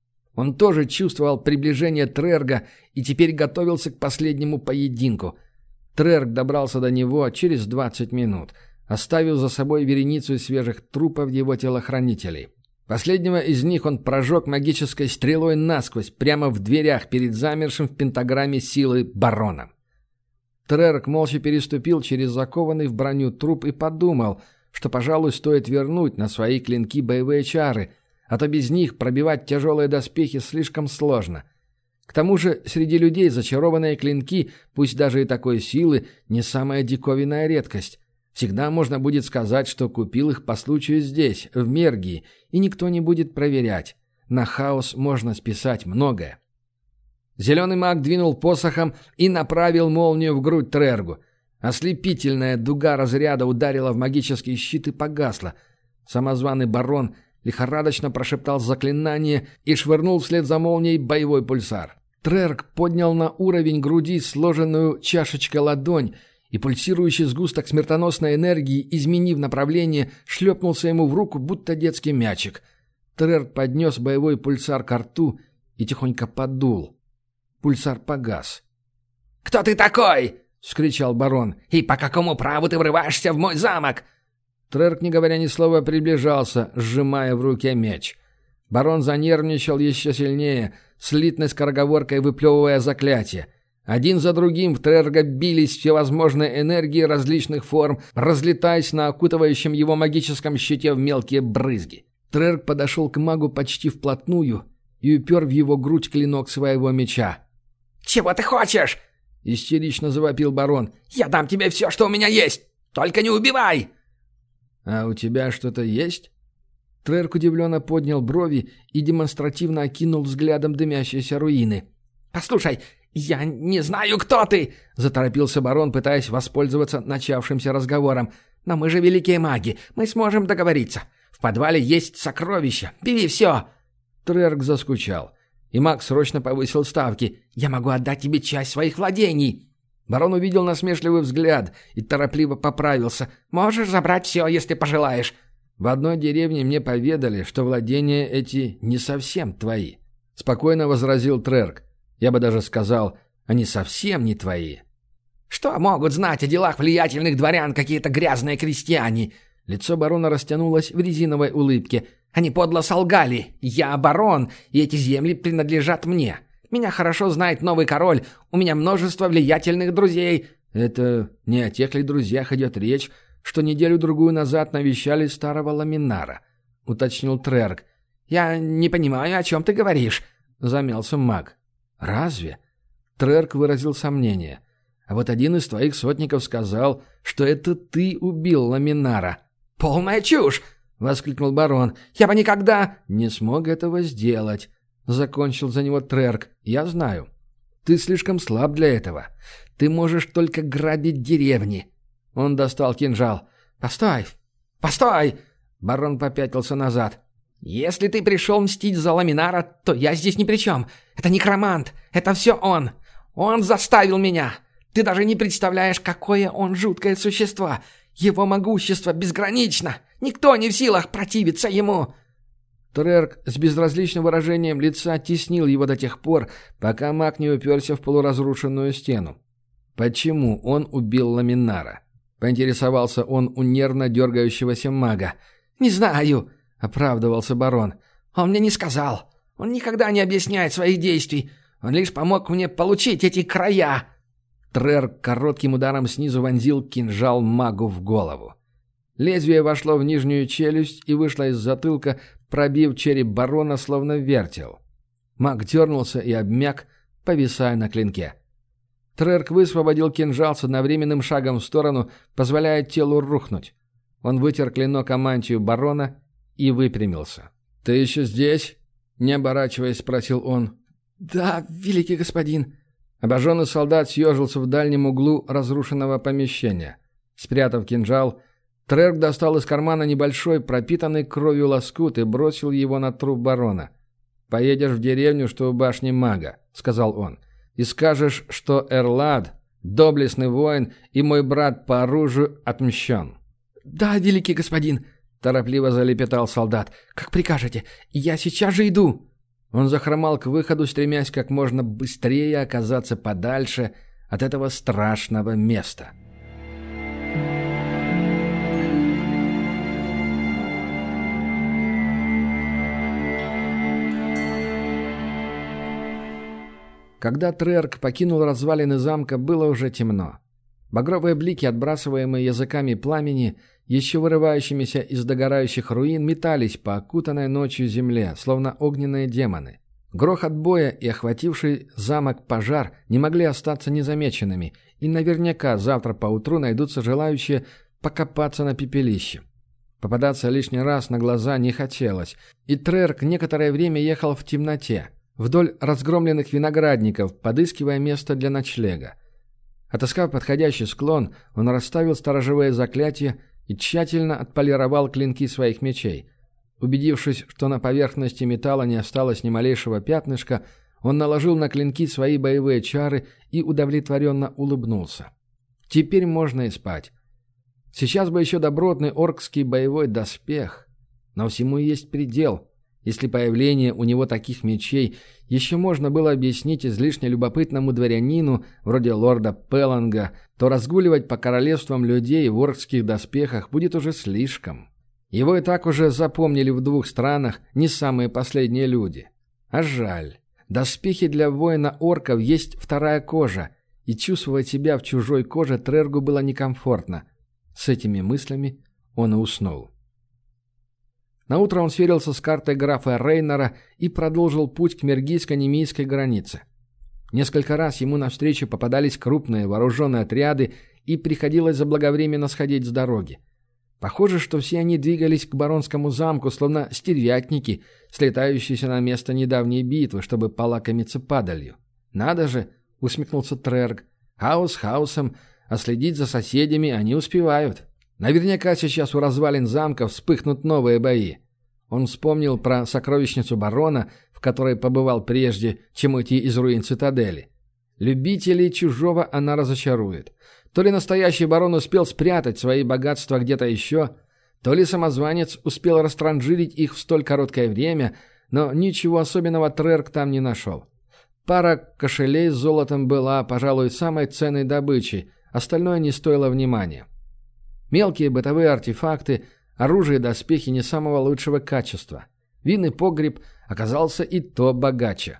Он тоже чувствовал приближение Трерга и теперь готовился к последнему поединку. Трерг добрался до него через двадцать минут, оставив за собой вереницу свежих трупов его телохранителей. Последнего из них он прожег магической стрелой насквозь, прямо в дверях перед замершим в пентаграмме силы бароном. Трерг молча переступил через закованный в броню труп и подумал, что, пожалуй, стоит вернуть на свои клинки боевые чары, а то без них пробивать тяжелые доспехи слишком сложно. К тому же среди людей зачарованные клинки, пусть даже и такой силы, не самая диковинная редкость. Всегда можно будет сказать, что купил их по случаю здесь, в Мергии, и никто не будет проверять. На хаос можно списать многое. Зеленый маг двинул посохом и направил молнию в грудь Трергу. Ослепительная дуга разряда ударила в магический щит и погасла. Самозваный барон лихорадочно прошептал заклинание и швырнул вслед за молнией боевой пульсар. Трерг поднял на уровень груди сложенную чашечкой ладонь, и пульсирующий сгусток смертоносной энергии, изменив направление, шлепнулся ему в руку, будто детский мячик. Трерг поднес боевой пульсар ко рту и тихонько подул. Пульсар погас. «Кто ты такой?» — вскричал барон. «И по какому праву ты врываешься в мой замок?» Трерк, не говоря ни слова, приближался, сжимая в руке меч. Барон занервничал еще сильнее, слитной скороговоркой выплевывая заклятия. Один за другим в Трерга бились всевозможные энергии различных форм, разлетаясь на окутывающем его магическом щите в мелкие брызги. Трерг подошел к магу почти вплотную и упер в его грудь клинок своего меча. «Чего ты хочешь?» — истерично завопил барон. «Я дам тебе все, что у меня есть! Только не убивай!» «А у тебя что-то есть?» Трерк удивленно поднял брови и демонстративно окинул взглядом дымящиеся руины. «Послушай, я не знаю, кто ты!» — заторопился барон, пытаясь воспользоваться начавшимся разговором. «Но мы же великие маги, мы сможем договориться. В подвале есть сокровища, бери все!» Трерк заскучал, и маг срочно повысил ставки. «Я могу отдать тебе часть своих владений!» Барон увидел насмешливый взгляд и торопливо поправился. «Можешь забрать все, если пожелаешь!» «В одной деревне мне поведали, что владения эти не совсем твои», — спокойно возразил Трерк. «Я бы даже сказал, они совсем не твои». «Что могут знать о делах влиятельных дворян какие-то грязные крестьяне?» Лицо барона растянулось в резиновой улыбке. «Они подло солгали. Я барон, и эти земли принадлежат мне. Меня хорошо знает новый король, у меня множество влиятельных друзей». «Это не о тех ли друзьях идет речь, что неделю-другую назад навещали старого ламинара?» — уточнил Трерк. «Я не понимаю, о чем ты говоришь», — замялся маг. «Разве?» — Трерк выразил сомнение. «А вот один из твоих сотников сказал, что это ты убил ламинара». «Полная чушь!» — воскликнул барон. «Я бы никогда...» «Не смог этого сделать», — закончил за него Трерк. «Я знаю. Ты слишком слаб для этого. Ты можешь только грабить деревни». Он достал кинжал. «Постой! Постой!» Барон попятился назад. «Если ты пришел мстить за ламинара, то я здесь ни при чем. Это некромант. Это все он. Он заставил меня. Ты даже не представляешь, какое он жуткое существо. Его могущество безгранично. Никто не в силах противиться ему». Трерк с безразличным выражением лица теснил его до тех пор, пока маг не уперся в полуразрушенную стену. «Почему он убил ламинара?» — поинтересовался он у нервно дергающегося мага. «Не знаю», — оправдывался барон. «Он мне не сказал. Он никогда не объясняет своих действий. Он лишь помог мне получить эти края». Трерк коротким ударом снизу вонзил кинжал магу в голову. Лезвие вошло в нижнюю челюсть и вышло из затылка, пробив череп барона словно вертел. Маг дернулся и обмяк, повисая на клинке. Трерк высвободил кинжал с одновременным шагом в сторону, позволяя телу рухнуть. Он вытер клинок о мантию барона и выпрямился. «Ты еще здесь?» — не оборачиваясь, спросил он. «Да, великий господин». Обожженный солдат съежился в дальнем углу разрушенного помещения. Спрятав кинжал, Трерк достал из кармана небольшой, пропитанный кровью лоскут и бросил его на труп барона. «Поедешь в деревню, что у башни мага», — сказал он, — «и скажешь, что Эрлад, доблестный воин и мой брат по оружию, отмщен». «Да, великий господин», — торопливо залепетал солдат. «Как прикажете, я сейчас же иду». Он захромал к выходу, стремясь как можно быстрее оказаться подальше от этого страшного места. Когда Трерк покинул развалины замка, было уже темно. Багровые блики, отбрасываемые языками пламени, еще вырывающимися из догорающих руин, метались по окутанной ночью земле, словно огненные демоны. Грохот боя и охвативший замок пожар не могли остаться незамеченными, и наверняка завтра поутру найдутся желающие покопаться на пепелище. Попадаться лишний раз на глаза не хотелось, и Трерк некоторое время ехал в темноте, вдоль разгромленных виноградников, подыскивая место для ночлега. Отыскав подходящий склон, он расставил сторожевые заклятия и тщательно отполировал клинки своих мечей. Убедившись, что на поверхности металла не осталось ни малейшего пятнышка, он наложил на клинки свои боевые чары и удовлетворенно улыбнулся. Теперь можно и спать. Сейчас бы еще добротный оркский боевой доспех. Но всему есть предел. Если появление у него таких мечей еще можно было объяснить излишне любопытному дворянину, вроде лорда Пелланга, то разгуливать по королевствам людей в оркских доспехах будет уже слишком. Его и так уже запомнили в двух странах не самые последние люди. А жаль. Доспехи для воина-орков есть вторая кожа, и чувствовать себя в чужой коже Трергу было некомфортно. С этими мыслями он и уснул. Наутро он сверился с картой графа Рейнора и продолжил путь к мергийско-немийской границе. Несколько раз ему навстречу попадались крупные вооруженные отряды, и приходилось заблаговременно сходить с дороги. Похоже, что все они двигались к баронскому замку, словно стервятники, слетающиеся на место недавней битвы, чтобы полакомиться падалью. «Надо же!» — усмехнулся Трерг. «Хаос хаосом, а следить за соседями они успевают. Наверняка сейчас у развалин замка вспыхнут новые бои». Он вспомнил про сокровищницу барона, в которой побывал прежде, чем уйти из руин цитадели. Любителей чужого она разочарует. То ли настоящий барон успел спрятать свои богатства где-то еще, то ли самозванец успел растранжирить их в столь короткое время, но ничего особенного Трерг там не нашел. Пара кошелей с золотом была, пожалуй, самой ценной добычей, остальное не стоило внимания. Мелкие бытовые артефакты, оружие и доспехи не самого лучшего качества. Винный погреб оказался и то богаче.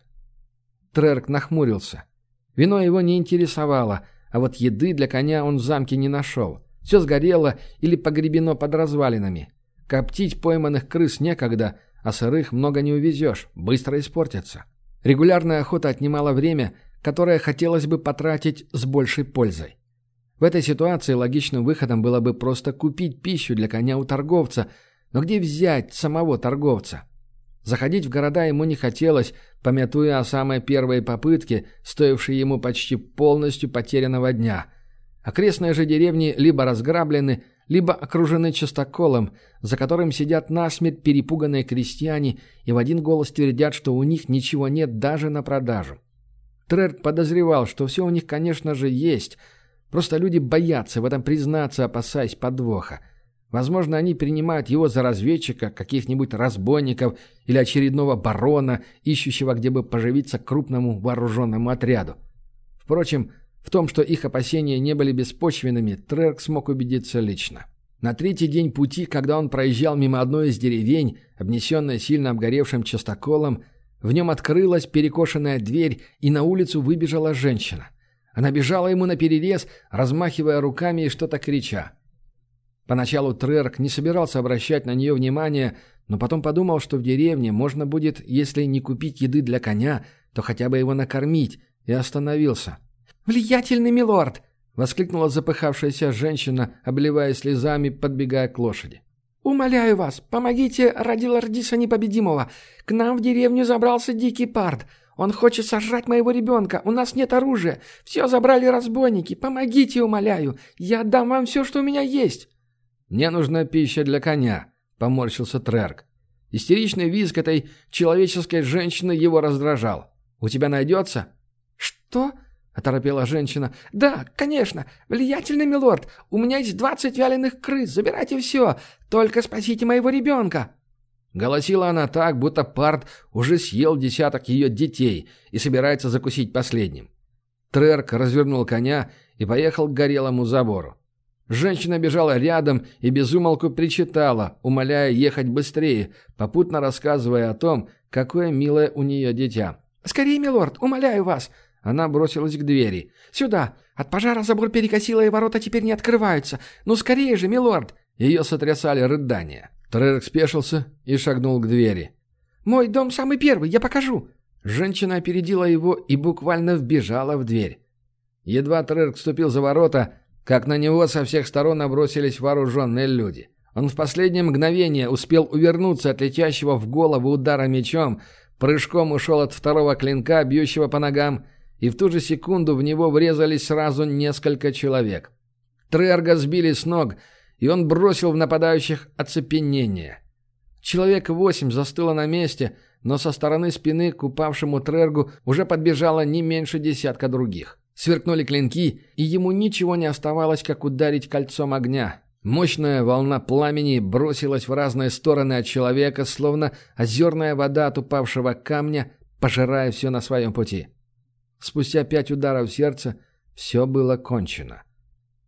Трерг нахмурился. Вино его не интересовало, а вот еды для коня он в замке не нашел. Все сгорело или погребено под развалинами. Коптить пойманных крыс некогда, а сырых много не увезешь, быстро испортятся. Регулярная охота отнимала время, которое хотелось бы потратить с большей пользой. В этой ситуации логичным выходом было бы просто купить пищу для коня у торговца, но где взять самого торговца? Заходить в города ему не хотелось, памятуя о самой первой попытке, стоившей ему почти полностью потерянного дня. Окрестные же деревни либо разграблены, либо окружены частоколом, за которым сидят насмерть перепуганные крестьяне и в один голос твердят, что у них ничего нет даже на продажу. Трерг подозревал, что все у них, конечно же, есть, просто люди боятся в этом признаться, опасаясь подвоха. Возможно, они принимают его за разведчика, каких-нибудь разбойников или очередного барона, ищущего, где бы поживиться крупному вооруженному отряду. Впрочем, в том, что их опасения не были беспочвенными, Трерг смог убедиться лично. На третий день пути, когда он проезжал мимо одной из деревень, обнесенной сильно обгоревшим частоколом, в нем открылась перекошенная дверь, и на улицу выбежала женщина. Она бежала ему наперерез, размахивая руками и что-то крича. Поначалу Трерг не собирался обращать на нее внимание, но потом подумал, что в деревне можно будет, если не купить еды для коня, то хотя бы его накормить, и остановился. «Влиятельный милорд!» — воскликнула запыхавшаяся женщина, обливая слезами, подбегая к лошади. «Умоляю вас, помогите ради Лордиса Непобедимого. К нам в деревню забрался дикий пард. Он хочет сожрать моего ребенка. У нас нет оружия. Все забрали разбойники. Помогите, умоляю. Я отдам вам все, что у меня есть». «Мне нужна пища для коня», — поморщился Трерг. Истеричный визг этой человеческой женщины его раздражал. «У тебя найдется?» «Что?» — оторопела женщина. «Да, конечно. Влиятельный милорд. У меня есть двадцать вяленых крыс. Забирайте все. Только спасите моего ребенка». Голосила она так, будто пард уже съел десяток ее детей и собирается закусить последним. Трерг развернул коня и поехал к горелому забору. Женщина бежала рядом и безумолку причитала, умоляя ехать быстрее, попутно рассказывая о том, какое милое у нее дитя. «Скорее, милорд, умоляю вас!» Она бросилась к двери. «Сюда! От пожара забор перекосило, и ворота теперь не открываются! Ну скорее же, милорд!» Ее сотрясали рыдания. Трерг спешился и шагнул к двери. «Мой дом самый первый, я покажу!» Женщина опередила его и буквально вбежала в дверь. Едва Трерг вступил за ворота, как на него со всех сторон набросились вооруженные люди. Он в последнее мгновение успел увернуться от летящего в голову удара мечом, прыжком ушел от второго клинка, бьющего по ногам, и в ту же секунду в него врезались сразу несколько человек. Трерга сбили с ног, и он бросил в нападающих оцепенение. Человек восемь застыло на месте, но со стороны спины к упавшему Трергу уже подбежало не меньше десятка других. Сверкнули клинки, и ему ничего не оставалось, как ударить кольцом огня. Мощная волна пламени бросилась в разные стороны от человека, словно озерная вода от упавшего камня, пожирая все на своем пути. Спустя пять ударов сердца все было кончено.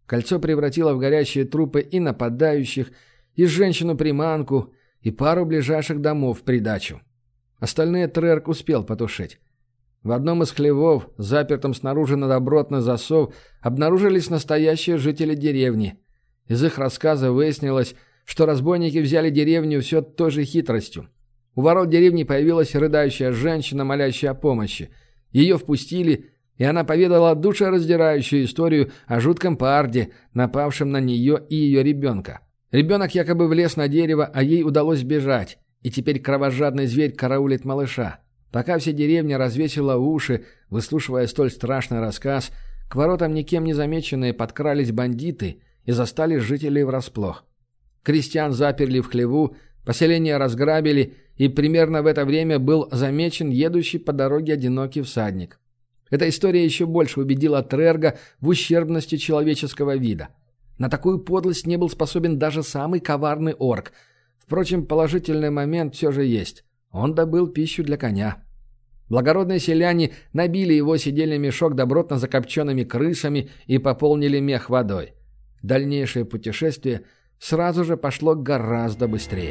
Кольцо превратило в горящие трупы и нападающих, и женщину-приманку, и пару ближайших домов в придачу. Остальные Трерк успел потушить. В одном из хлевов, запертом снаружи на добротный засов, обнаружились настоящие жители деревни. Из их рассказа выяснилось, что разбойники взяли деревню все той же хитростью. У ворот деревни появилась рыдающая женщина, молящая о помощи. Ее впустили, и она поведала душераздирающую историю о жутком парде, напавшем на нее и ее ребенка. Ребенок якобы влез на дерево, а ей удалось бежать, и теперь кровожадный зверь караулит малыша. Пока вся деревня развесила уши, выслушивая столь страшный рассказ, к воротам никем не замеченные подкрались бандиты и застали жителей врасплох. Крестьян заперли в хлеву, поселение разграбили, и примерно в это время был замечен едущий по дороге одинокий всадник. Эта история еще больше убедила Трерга в ущербности человеческого вида. На такую подлость не был способен даже самый коварный орк. Впрочем, положительный момент все же есть. Он добыл пищу для коня. Благородные селяне набили его сидельный мешок добротно закопченными крысами и пополнили мех водой. Дальнейшее путешествие сразу же пошло гораздо быстрее.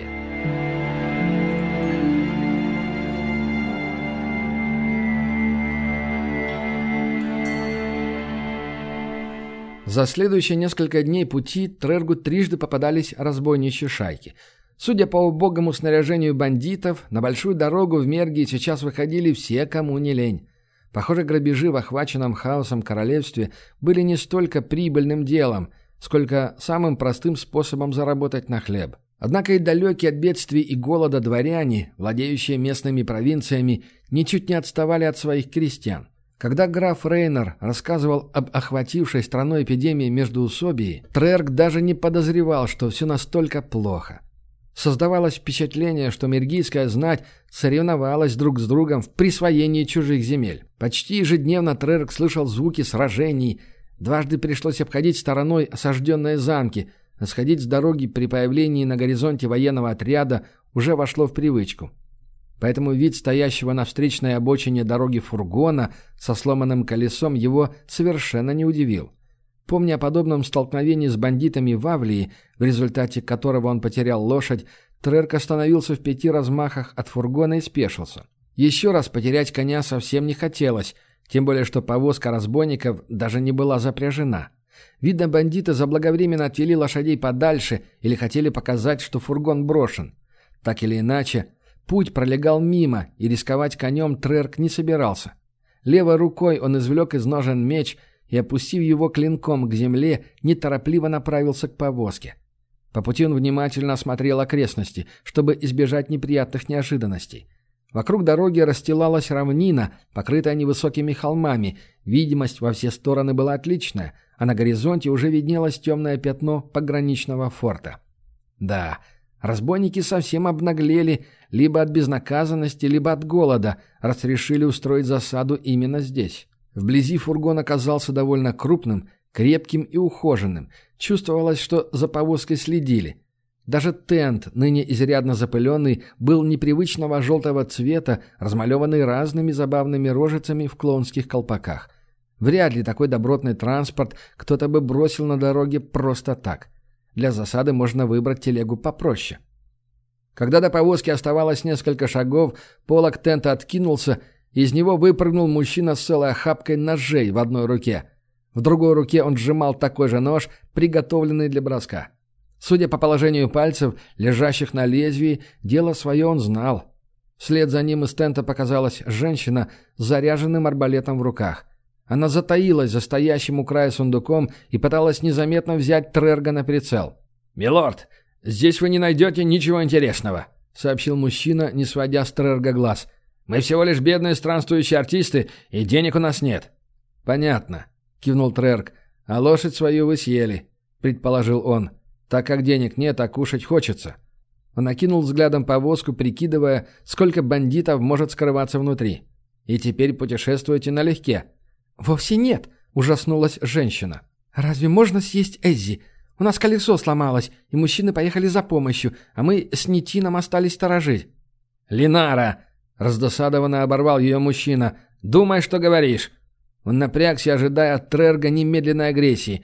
За следующие несколько дней пути Трергу трижды попадались разбойничьи шайки. Судя по убогому снаряжению бандитов, на большую дорогу в Мергии сейчас выходили все, кому не лень. Похоже, грабежи в охваченном хаосом королевстве были не столько прибыльным делом, сколько самым простым способом заработать на хлеб. Однако и далекие от бедствий и голода дворяне, владеющие местными провинциями, ничуть не отставали от своих крестьян. Когда граф Рейнер рассказывал об охватившей страну эпидемии междоусобии, Трерк даже не подозревал, что все настолько плохо. Создавалось впечатление, что мергийская знать соревновалась друг с другом в присвоении чужих земель. Почти ежедневно Трерк слышал звуки сражений. Дважды пришлось обходить стороной осажденные замки, а сходить с дороги при появлении на горизонте военного отряда уже вошло в привычку. Поэтому вид стоящего на встречной обочине дороги фургона со сломанным колесом его совершенно не удивил. Помня о подобном столкновении с бандитами в Авлии, в результате которого он потерял лошадь, Трерк остановился в пяти размахах от фургона и спешился. Еще раз потерять коня совсем не хотелось, тем более что повозка разбойников даже не была запряжена. Видно, бандиты заблаговременно отвели лошадей подальше или хотели показать, что фургон брошен. Так или иначе, путь пролегал мимо, и рисковать конем Трерк не собирался. Левой рукой он извлек из ножен меч и, опустив его клинком к земле, неторопливо направился к повозке. По пути он внимательно осмотрел окрестности, чтобы избежать неприятных неожиданностей. Вокруг дороги расстилалась равнина, покрытая невысокими холмами, видимость во все стороны была отличная, а на горизонте уже виднелось темное пятно пограничного форта. Да, разбойники совсем обнаглели либо от безнаказанности, либо от голода, раз решили устроить засаду именно здесь. Вблизи фургон оказался довольно крупным, крепким и ухоженным. Чувствовалось, что за повозкой следили. Даже тент, ныне изрядно запыленный, был непривычного желтого цвета, размалеванный разными забавными рожицами в клоунских колпаках. Вряд ли такой добротный транспорт кто-то бы бросил на дороге просто так. Для засады можно выбрать телегу попроще. Когда до повозки оставалось несколько шагов, полог тента откинулся, и из него выпрыгнул мужчина с целой охапкой ножей в одной руке. В другой руке он сжимал такой же нож, приготовленный для броска. Судя по положению пальцев, лежащих на лезвии, дело свое он знал. Вслед за ним из тента показалась женщина с заряженным арбалетом в руках. Она затаилась за стоящим у края сундуком и пыталась незаметно взять Трерга на прицел. «Милорд, здесь вы не найдете ничего интересного», — сообщил мужчина, не сводя с Трерга глаз. «Мы всего лишь бедные странствующие артисты, и денег у нас нет». «Понятно», — кивнул Трерг. «А лошадь свою вы съели», — предположил он. «Так как денег нет, а кушать хочется». Он окинул взглядом повозку, прикидывая, сколько бандитов может скрываться внутри. «И теперь путешествуете налегке». «Вовсе нет», — ужаснулась женщина. «Разве можно съесть Эззи? У нас колесо сломалось, и мужчины поехали за помощью, а мы с Нитином остались сторожить». «Линара!» — раздосадованно оборвал ее мужчина. «Думай, что говоришь». Он напрягся, ожидая от Трерга немедленной агрессии.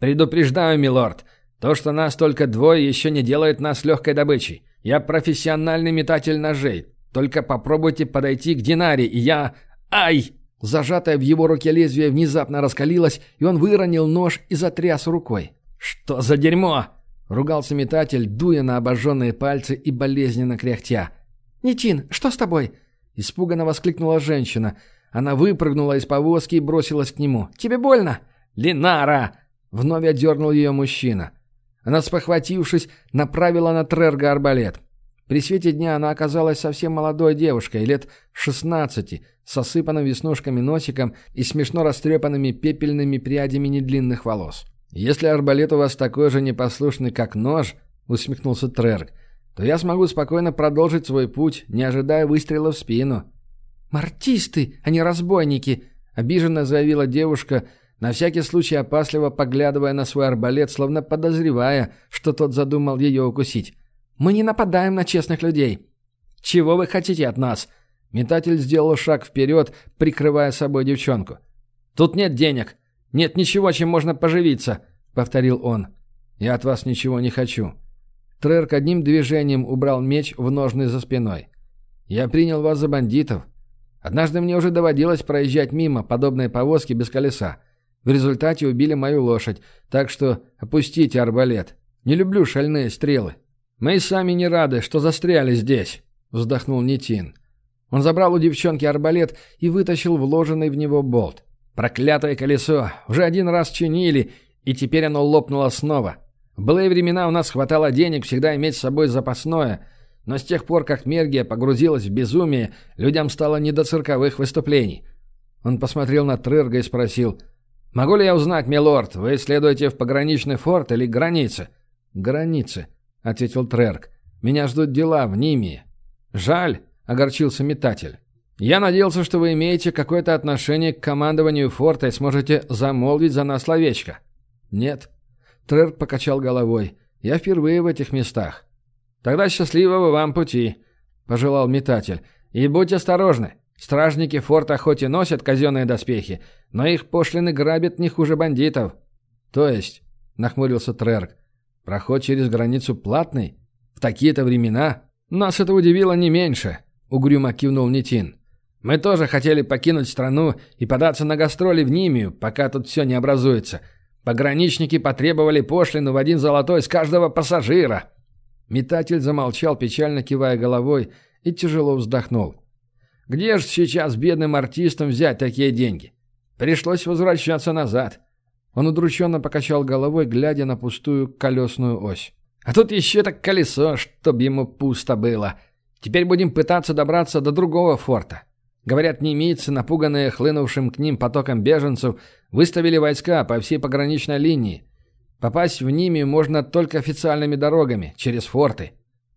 «Предупреждаю, милорд, то, что нас только двое, еще не делает нас легкой добычей. Я профессиональный метатель ножей. Только попробуйте подойти к Динаре, и я... Ай!» Зажатое в его руке лезвие внезапно раскалилось, и он выронил нож и затряс рукой. «Что за дерьмо?» — ругался метатель, дуя на обожженные пальцы и болезненно кряхтя. «Нитин, что с тобой?» — испуганно воскликнула женщина. Она выпрыгнула из повозки и бросилась к нему. «Тебе больно?» «Линара!» — вновь отдернул ее мужчина. Она, спохватившись, направила на Трерга арбалет. При свете дня она оказалась совсем молодой девушкой, лет шестнадцати, с осыпанным веснушками носиком и смешно растрепанными пепельными прядями недлинных волос. «Если арбалет у вас такой же непослушный, как нож», — усмехнулся Трерг, «то я смогу спокойно продолжить свой путь, не ожидая выстрела в спину». «Мартисты, а не разбойники», — обиженно заявила девушка, на всякий случай опасливо поглядывая на свой арбалет, словно подозревая, что тот задумал ее укусить. «Мы не нападаем на честных людей». «Чего вы хотите от нас?» Метатель сделал шаг вперед, прикрывая собой девчонку. «Тут нет денег. Нет ничего, чем можно поживиться», — повторил он. «Я от вас ничего не хочу». Трерк одним движением убрал меч в ножны за спиной. «Я принял вас за бандитов. Однажды мне уже доводилось проезжать мимо подобной повозки без колеса. В результате убили мою лошадь, так что опустите арбалет. Не люблю шальные стрелы». «Мы сами не рады, что застряли здесь», — вздохнул Нитин. Он забрал у девчонки арбалет и вытащил вложенный в него болт. «Проклятое колесо! Уже один раз чинили, и теперь оно лопнуло снова. В былые времена у нас хватало денег всегда иметь с собой запасное, но с тех пор, как Мергия погрузилась в безумие, людям стало не до цирковых выступлений». Он посмотрел на Трерга и спросил: «Могу ли я узнать, милорд, вы следуете в пограничный форт или к границе?» «Границы», — ответил Трерг. «Меня ждут дела в Нимии». «Жаль», — огорчился метатель. «Я надеялся, что вы имеете какое-то отношение к командованию форта и сможете замолвить за нас словечко». «Нет». Трерг покачал головой. «Я впервые в этих местах». «Тогда счастливого вам пути», — пожелал метатель. «И будьте осторожны. Стражники форта хоть и носят казенные доспехи, но их пошлины грабят не хуже бандитов». «То есть», — нахмурился Трерг, — «проход через границу платный? В такие-то времена?» «Нас это удивило не меньше», — угрюмо кивнул Нитин. «Мы тоже хотели покинуть страну и податься на гастроли в Нимию, пока тут все не образуется. Пограничники потребовали пошлину в один золотой с каждого пассажира». Метатель замолчал, печально кивая головой, и тяжело вздохнул. «Где же сейчас бедным артистам взять такие деньги? Пришлось возвращаться назад». Он удрученно покачал головой, глядя на пустую колесную ось. «А тут еще так колесо, чтоб ему пусто было. Теперь будем пытаться добраться до другого форта. Говорят, немийцы, напуганные хлынувшим к ним потоком беженцев, выставили войска по всей пограничной линии. Попасть в Нимию можно только официальными дорогами, через форты».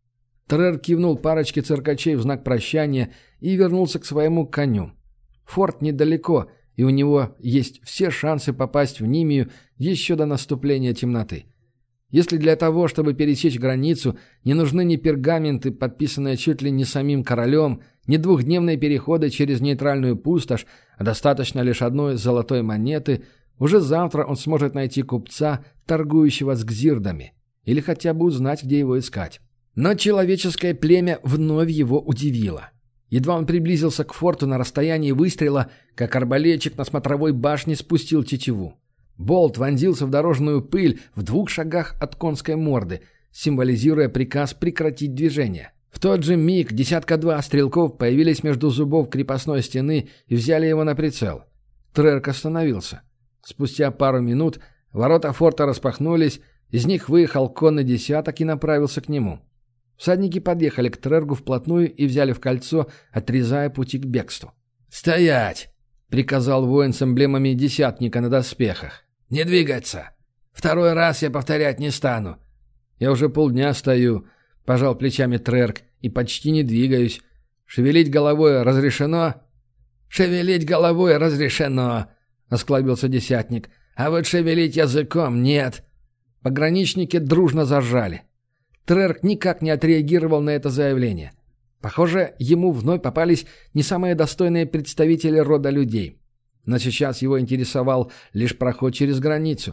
Трер кивнул парочке циркачей в знак прощания и вернулся к своему коню. Форт недалеко, и у него есть все шансы попасть в Нимию еще до наступления темноты. Если для того, чтобы пересечь границу, не нужны ни пергаменты, подписанные чуть ли не самим королем, ни двухдневные переходы через нейтральную пустошь, а достаточно лишь одной золотой монеты, уже завтра он сможет найти купца, торгующего с гзирдами, или хотя бы узнать, где его искать. Но человеческое племя вновь его удивило. Едва он приблизился к форту на расстоянии выстрела, как арбалетчик на смотровой башне спустил тетиву. Болт вонзился в дорожную пыль в двух шагах от конской морды, символизируя приказ прекратить движение. В тот же миг десятка-два стрелков появились между зубов крепостной стены и взяли его на прицел. Трерк остановился. Спустя пару минут ворота форта распахнулись, из них выехал конный десяток и направился к нему. Всадники подъехали к Трергу вплотную и взяли в кольцо, отрезая пути к бегству. «Стоять!» — приказал воин с эмблемами десятника на доспехах. «Не двигаться! Второй раз я повторять не стану!» «Я уже полдня стою», — пожал плечами Трерг, — «и почти не двигаюсь. Шевелить головой разрешено?» «Шевелить головой разрешено», — осклабился десятник. «А вот шевелить языком нет». Пограничники дружно заржали. Трерк никак не отреагировал на это заявление. Похоже, ему вновь попались не самые достойные представители рода людей. Но сейчас его интересовал лишь проход через границу.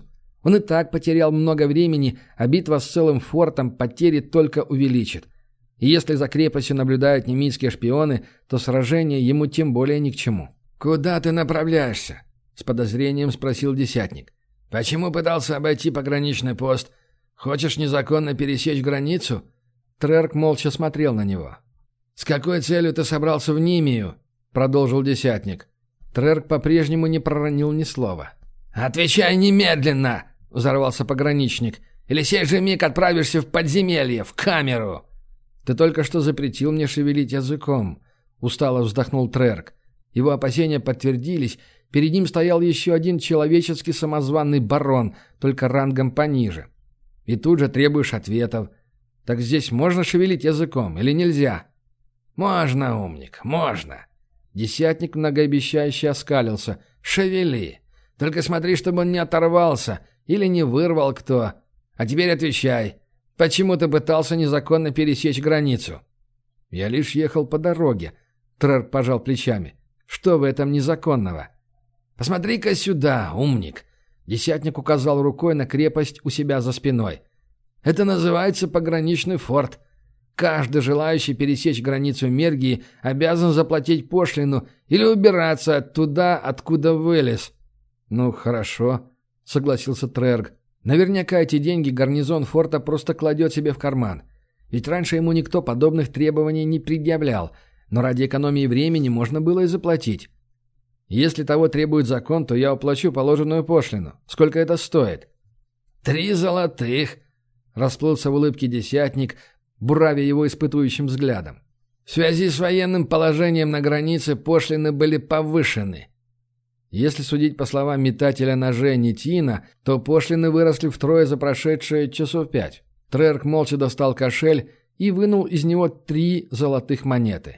Он и так потерял много времени, а битва с целым фортом потери только увеличит. И если за крепостью наблюдают немецкие шпионы, то сражение ему тем более ни к чему. «Куда ты направляешься?» — с подозрением спросил десятник. «Почему пытался обойти пограничный пост? Хочешь незаконно пересечь границу?» Трерк молча смотрел на него. «С какой целью ты собрался в Нимию?» — продолжил десятник. Трерк по-прежнему не проронил ни слова. «Отвечай немедленно!» — взорвался пограничник. «Или сей же миг отправишься в подземелье, в камеру!» «Ты только что запретил мне шевелить языком», — устало вздохнул Трерк. Его опасения подтвердились. Перед ним стоял еще один человеческий самозваный барон, только рангом пониже. И тут же требуешь ответов. Так здесь можно шевелить языком или нельзя? «Можно, умник, можно!» Десятник многообещающе оскалился. «Шевели! Только смотри, чтобы он не оторвался или не вырвал кто. А теперь отвечай, почему ты пытался незаконно пересечь границу?» «Я лишь ехал по дороге», — Трерк пожал плечами. «Что в этом незаконного?» «Посмотри-ка сюда, умник!» Десятник указал рукой на крепость у себя за спиной. «Это называется пограничный форт. Каждый желающий пересечь границу Мергии обязан заплатить пошлину или убираться оттуда, откуда вылез». «Ну, хорошо», — согласился Трерк. «Наверняка эти деньги гарнизон форта просто кладет себе в карман. Ведь раньше ему никто подобных требований не предъявлял, но ради экономии времени можно было и заплатить. Если того требует закон, то я уплачу положенную пошлину. Сколько это стоит?» «Три золотых», — расплылся в улыбке десятник, буравя его испытующим взглядом. «В связи с военным положением на границе пошлины были повышены». Если судить по словам метателя ножей Нитина, то пошлины выросли втрое за прошедшие часов пять. Трерк молча достал кошель и вынул из него три золотых монеты.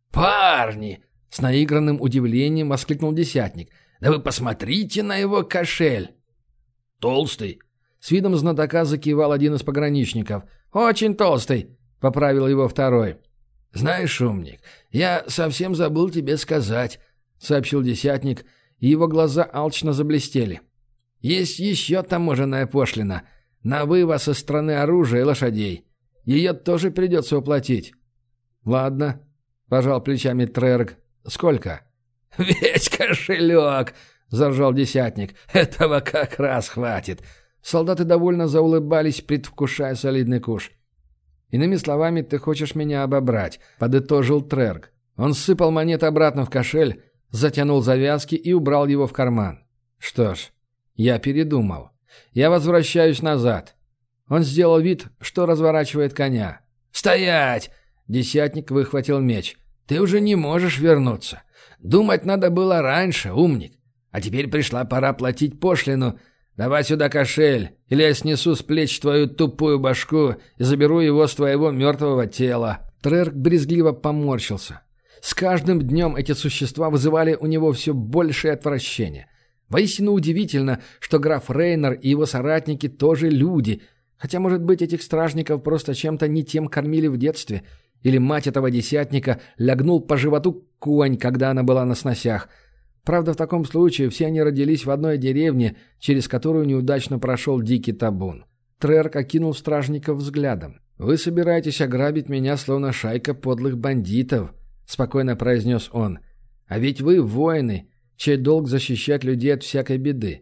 «Парни!» — с наигранным удивлением воскликнул десятник. «Да вы посмотрите на его кошель!» «Толстый!» — с видом знатока закивал один из пограничников. «Очень толстый!» — поправил его второй. «Знаешь, умник, я совсем забыл тебе сказать», — сообщил десятник, и его глаза алчно заблестели. «Есть еще таможенная пошлина на вывоз из страны оружия и лошадей. Ее тоже придется уплатить». «Ладно», — пожал плечами Трерк. «Сколько?» «Весь кошелек!» — заржал десятник. «Этого как раз хватит». Солдаты довольно заулыбались, предвкушая солидный куш. «Иными словами, ты хочешь меня обобрать», — подытожил Трерк. Он сыпал монеты обратно в кошель, затянул завязки и убрал его в карман. «Что ж, я передумал. Я возвращаюсь назад». Он сделал вид, что разворачивает коня. «Стоять!» — десятник выхватил меч. «Ты уже не можешь вернуться. Думать надо было раньше, умник. А теперь пришла пора платить пошлину. Давай сюда кошель, или я снесу с плеч твою тупую башку и заберу его с твоего мертвого тела». Трерк брезгливо поморщился. С каждым днем эти существа вызывали у него все большее отвращение. Воистину удивительно, что граф Рейнер и его соратники тоже люди, хотя, может быть, этих стражников просто чем-то не тем кормили в детстве, или мать этого десятника лягнул по животу конь, когда она была на сносях. Правда, в таком случае все они родились в одной деревне, через которую неудачно прошел дикий табун. Трерк окинул стражников взглядом. «Вы собираетесь ограбить меня, словно шайка подлых бандитов», — спокойно произнес он. «А ведь вы воины, чей долг защищать людей от всякой беды.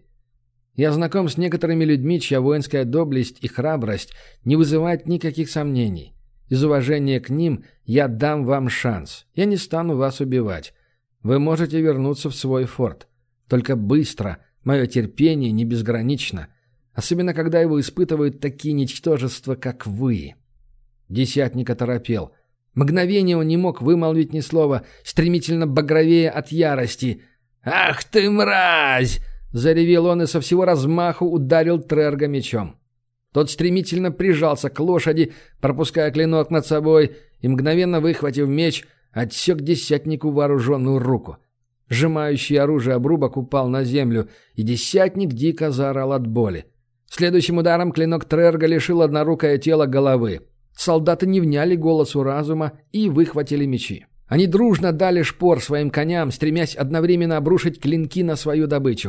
Я знаком с некоторыми людьми, чья воинская доблесть и храбрость не вызывают никаких сомнений. Из уважения к ним я дам вам шанс. Я не стану вас убивать. Вы можете вернуться в свой форт. Только быстро. Мое терпение не безгранично. Особенно, когда его испытывают такие ничтожества, как вы». Десятник оторопел. Мгновение он не мог вымолвить ни слова, стремительно багровея от ярости. «Ах ты, мразь!» — заревел он и со всего размаху ударил Трерга мечом. Тот стремительно прижался к лошади, пропуская клинок над собой, и, мгновенно выхватив меч, отсек десятнику вооруженную руку. Сжимающий оружие обрубок упал на землю, и десятник дико заорал от боли. Следующим ударом клинок Трерга лишил однорукое тело головы. Солдаты не вняли голосу разума и выхватили мечи. Они дружно дали шпор своим коням, стремясь одновременно обрушить клинки на свою добычу.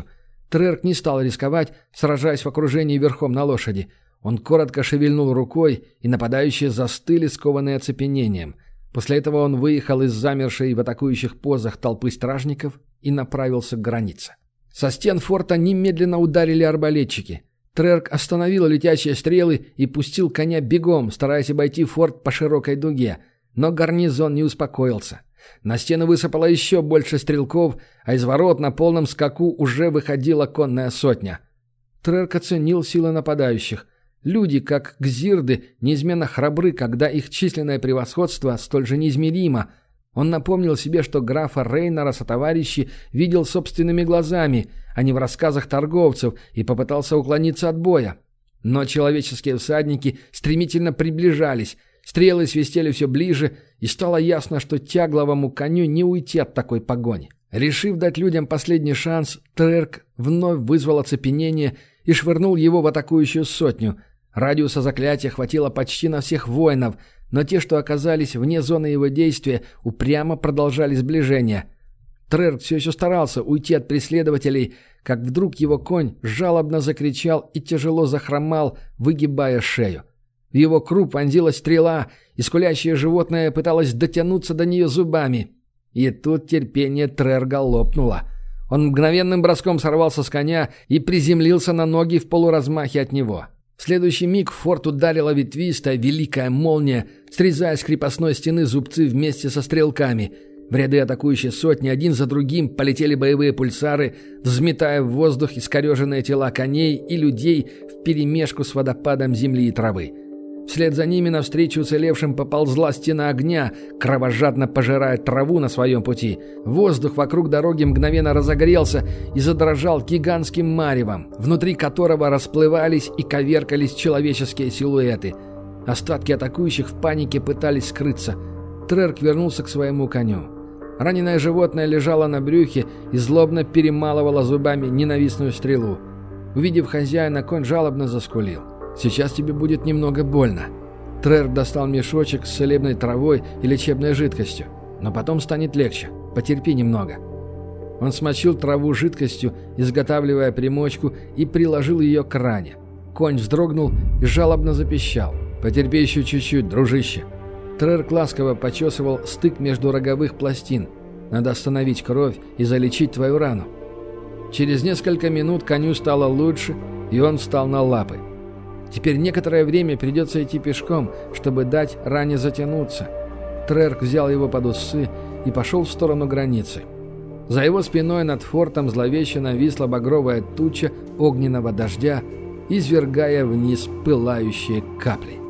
Трерк не стал рисковать, сражаясь в окружении верхом на лошади. Он коротко шевельнул рукой, и нападающие застыли, скованные оцепенением. После этого он выехал из замершей в атакующих позах толпы стражников и направился к границе. Со стен форта немедленно ударили арбалетчики. Трерк остановил летящие стрелы и пустил коня бегом, стараясь обойти форт по широкой дуге. Но гарнизон не успокоился. На стену высыпало еще больше стрелков, а из ворот на полном скаку уже выходила конная сотня. Трерк оценил силы нападающих. Люди, как гзирды, неизменно храбры, когда их численное превосходство столь же неизмеримо. Он напомнил себе, что графа Рейнора сотоварищи видел собственными глазами, а не в рассказах торговцев, и попытался уклониться от боя. Но человеческие всадники стремительно приближались, стрелы свистели все ближе, и стало ясно, что тягловому коню не уйти от такой погони. Решив дать людям последний шанс, Трерк вновь вызвал оцепенение и швырнул его в атакующую сотню. Радиуса заклятия хватило почти на всех воинов, но те, что оказались вне зоны его действия, упрямо продолжали сближение. Трерк все еще старался уйти от преследователей, как вдруг его конь жалобно закричал и тяжело захромал, выгибая шею. В его круп вонзилась стрела, и скулящее животное пыталось дотянуться до нее зубами. И тут терпение Трерга лопнуло. Он мгновенным броском сорвался с коня и приземлился на ноги в полуразмахе от него. В следующий миг в форт ударила ветвистая великая молния, срезая с крепостной стены зубцы вместе со стрелками. В ряды атакующей сотни один за другим полетели боевые пульсары, взметая в воздух искореженные тела коней и людей вперемешку с водопадом земли и травы. Вслед за ними навстречу уцелевшим поползла стена огня, кровожадно пожирая траву на своем пути. Воздух вокруг дороги мгновенно разогрелся и задрожал гигантским маревом, внутри которого расплывались и коверкались человеческие силуэты. Остатки атакующих в панике пытались скрыться. Трерк вернулся к своему коню. Раненое животное лежало на брюхе и злобно перемалывало зубами ненавистную стрелу. Увидев хозяина, конь жалобно заскулил. «Сейчас тебе будет немного больно». Трерк достал мешочек с целебной травой и лечебной жидкостью. «Но потом станет легче. Потерпи немного». Он смочил траву жидкостью, изготавливая примочку, и приложил ее к ране. Конь вздрогнул и жалобно запищал. «Потерпи еще чуть-чуть, дружище». Трерк ласково почесывал стык между роговых пластин. «Надо остановить кровь и залечить твою рану». Через несколько минут коню стало лучше, и он встал на лапы. Теперь некоторое время придется идти пешком, чтобы дать ране затянуться. Трерк взял его под усы и пошел в сторону границы. За его спиной над фортом зловеще нависла багровая туча огненного дождя, извергая вниз пылающие капли.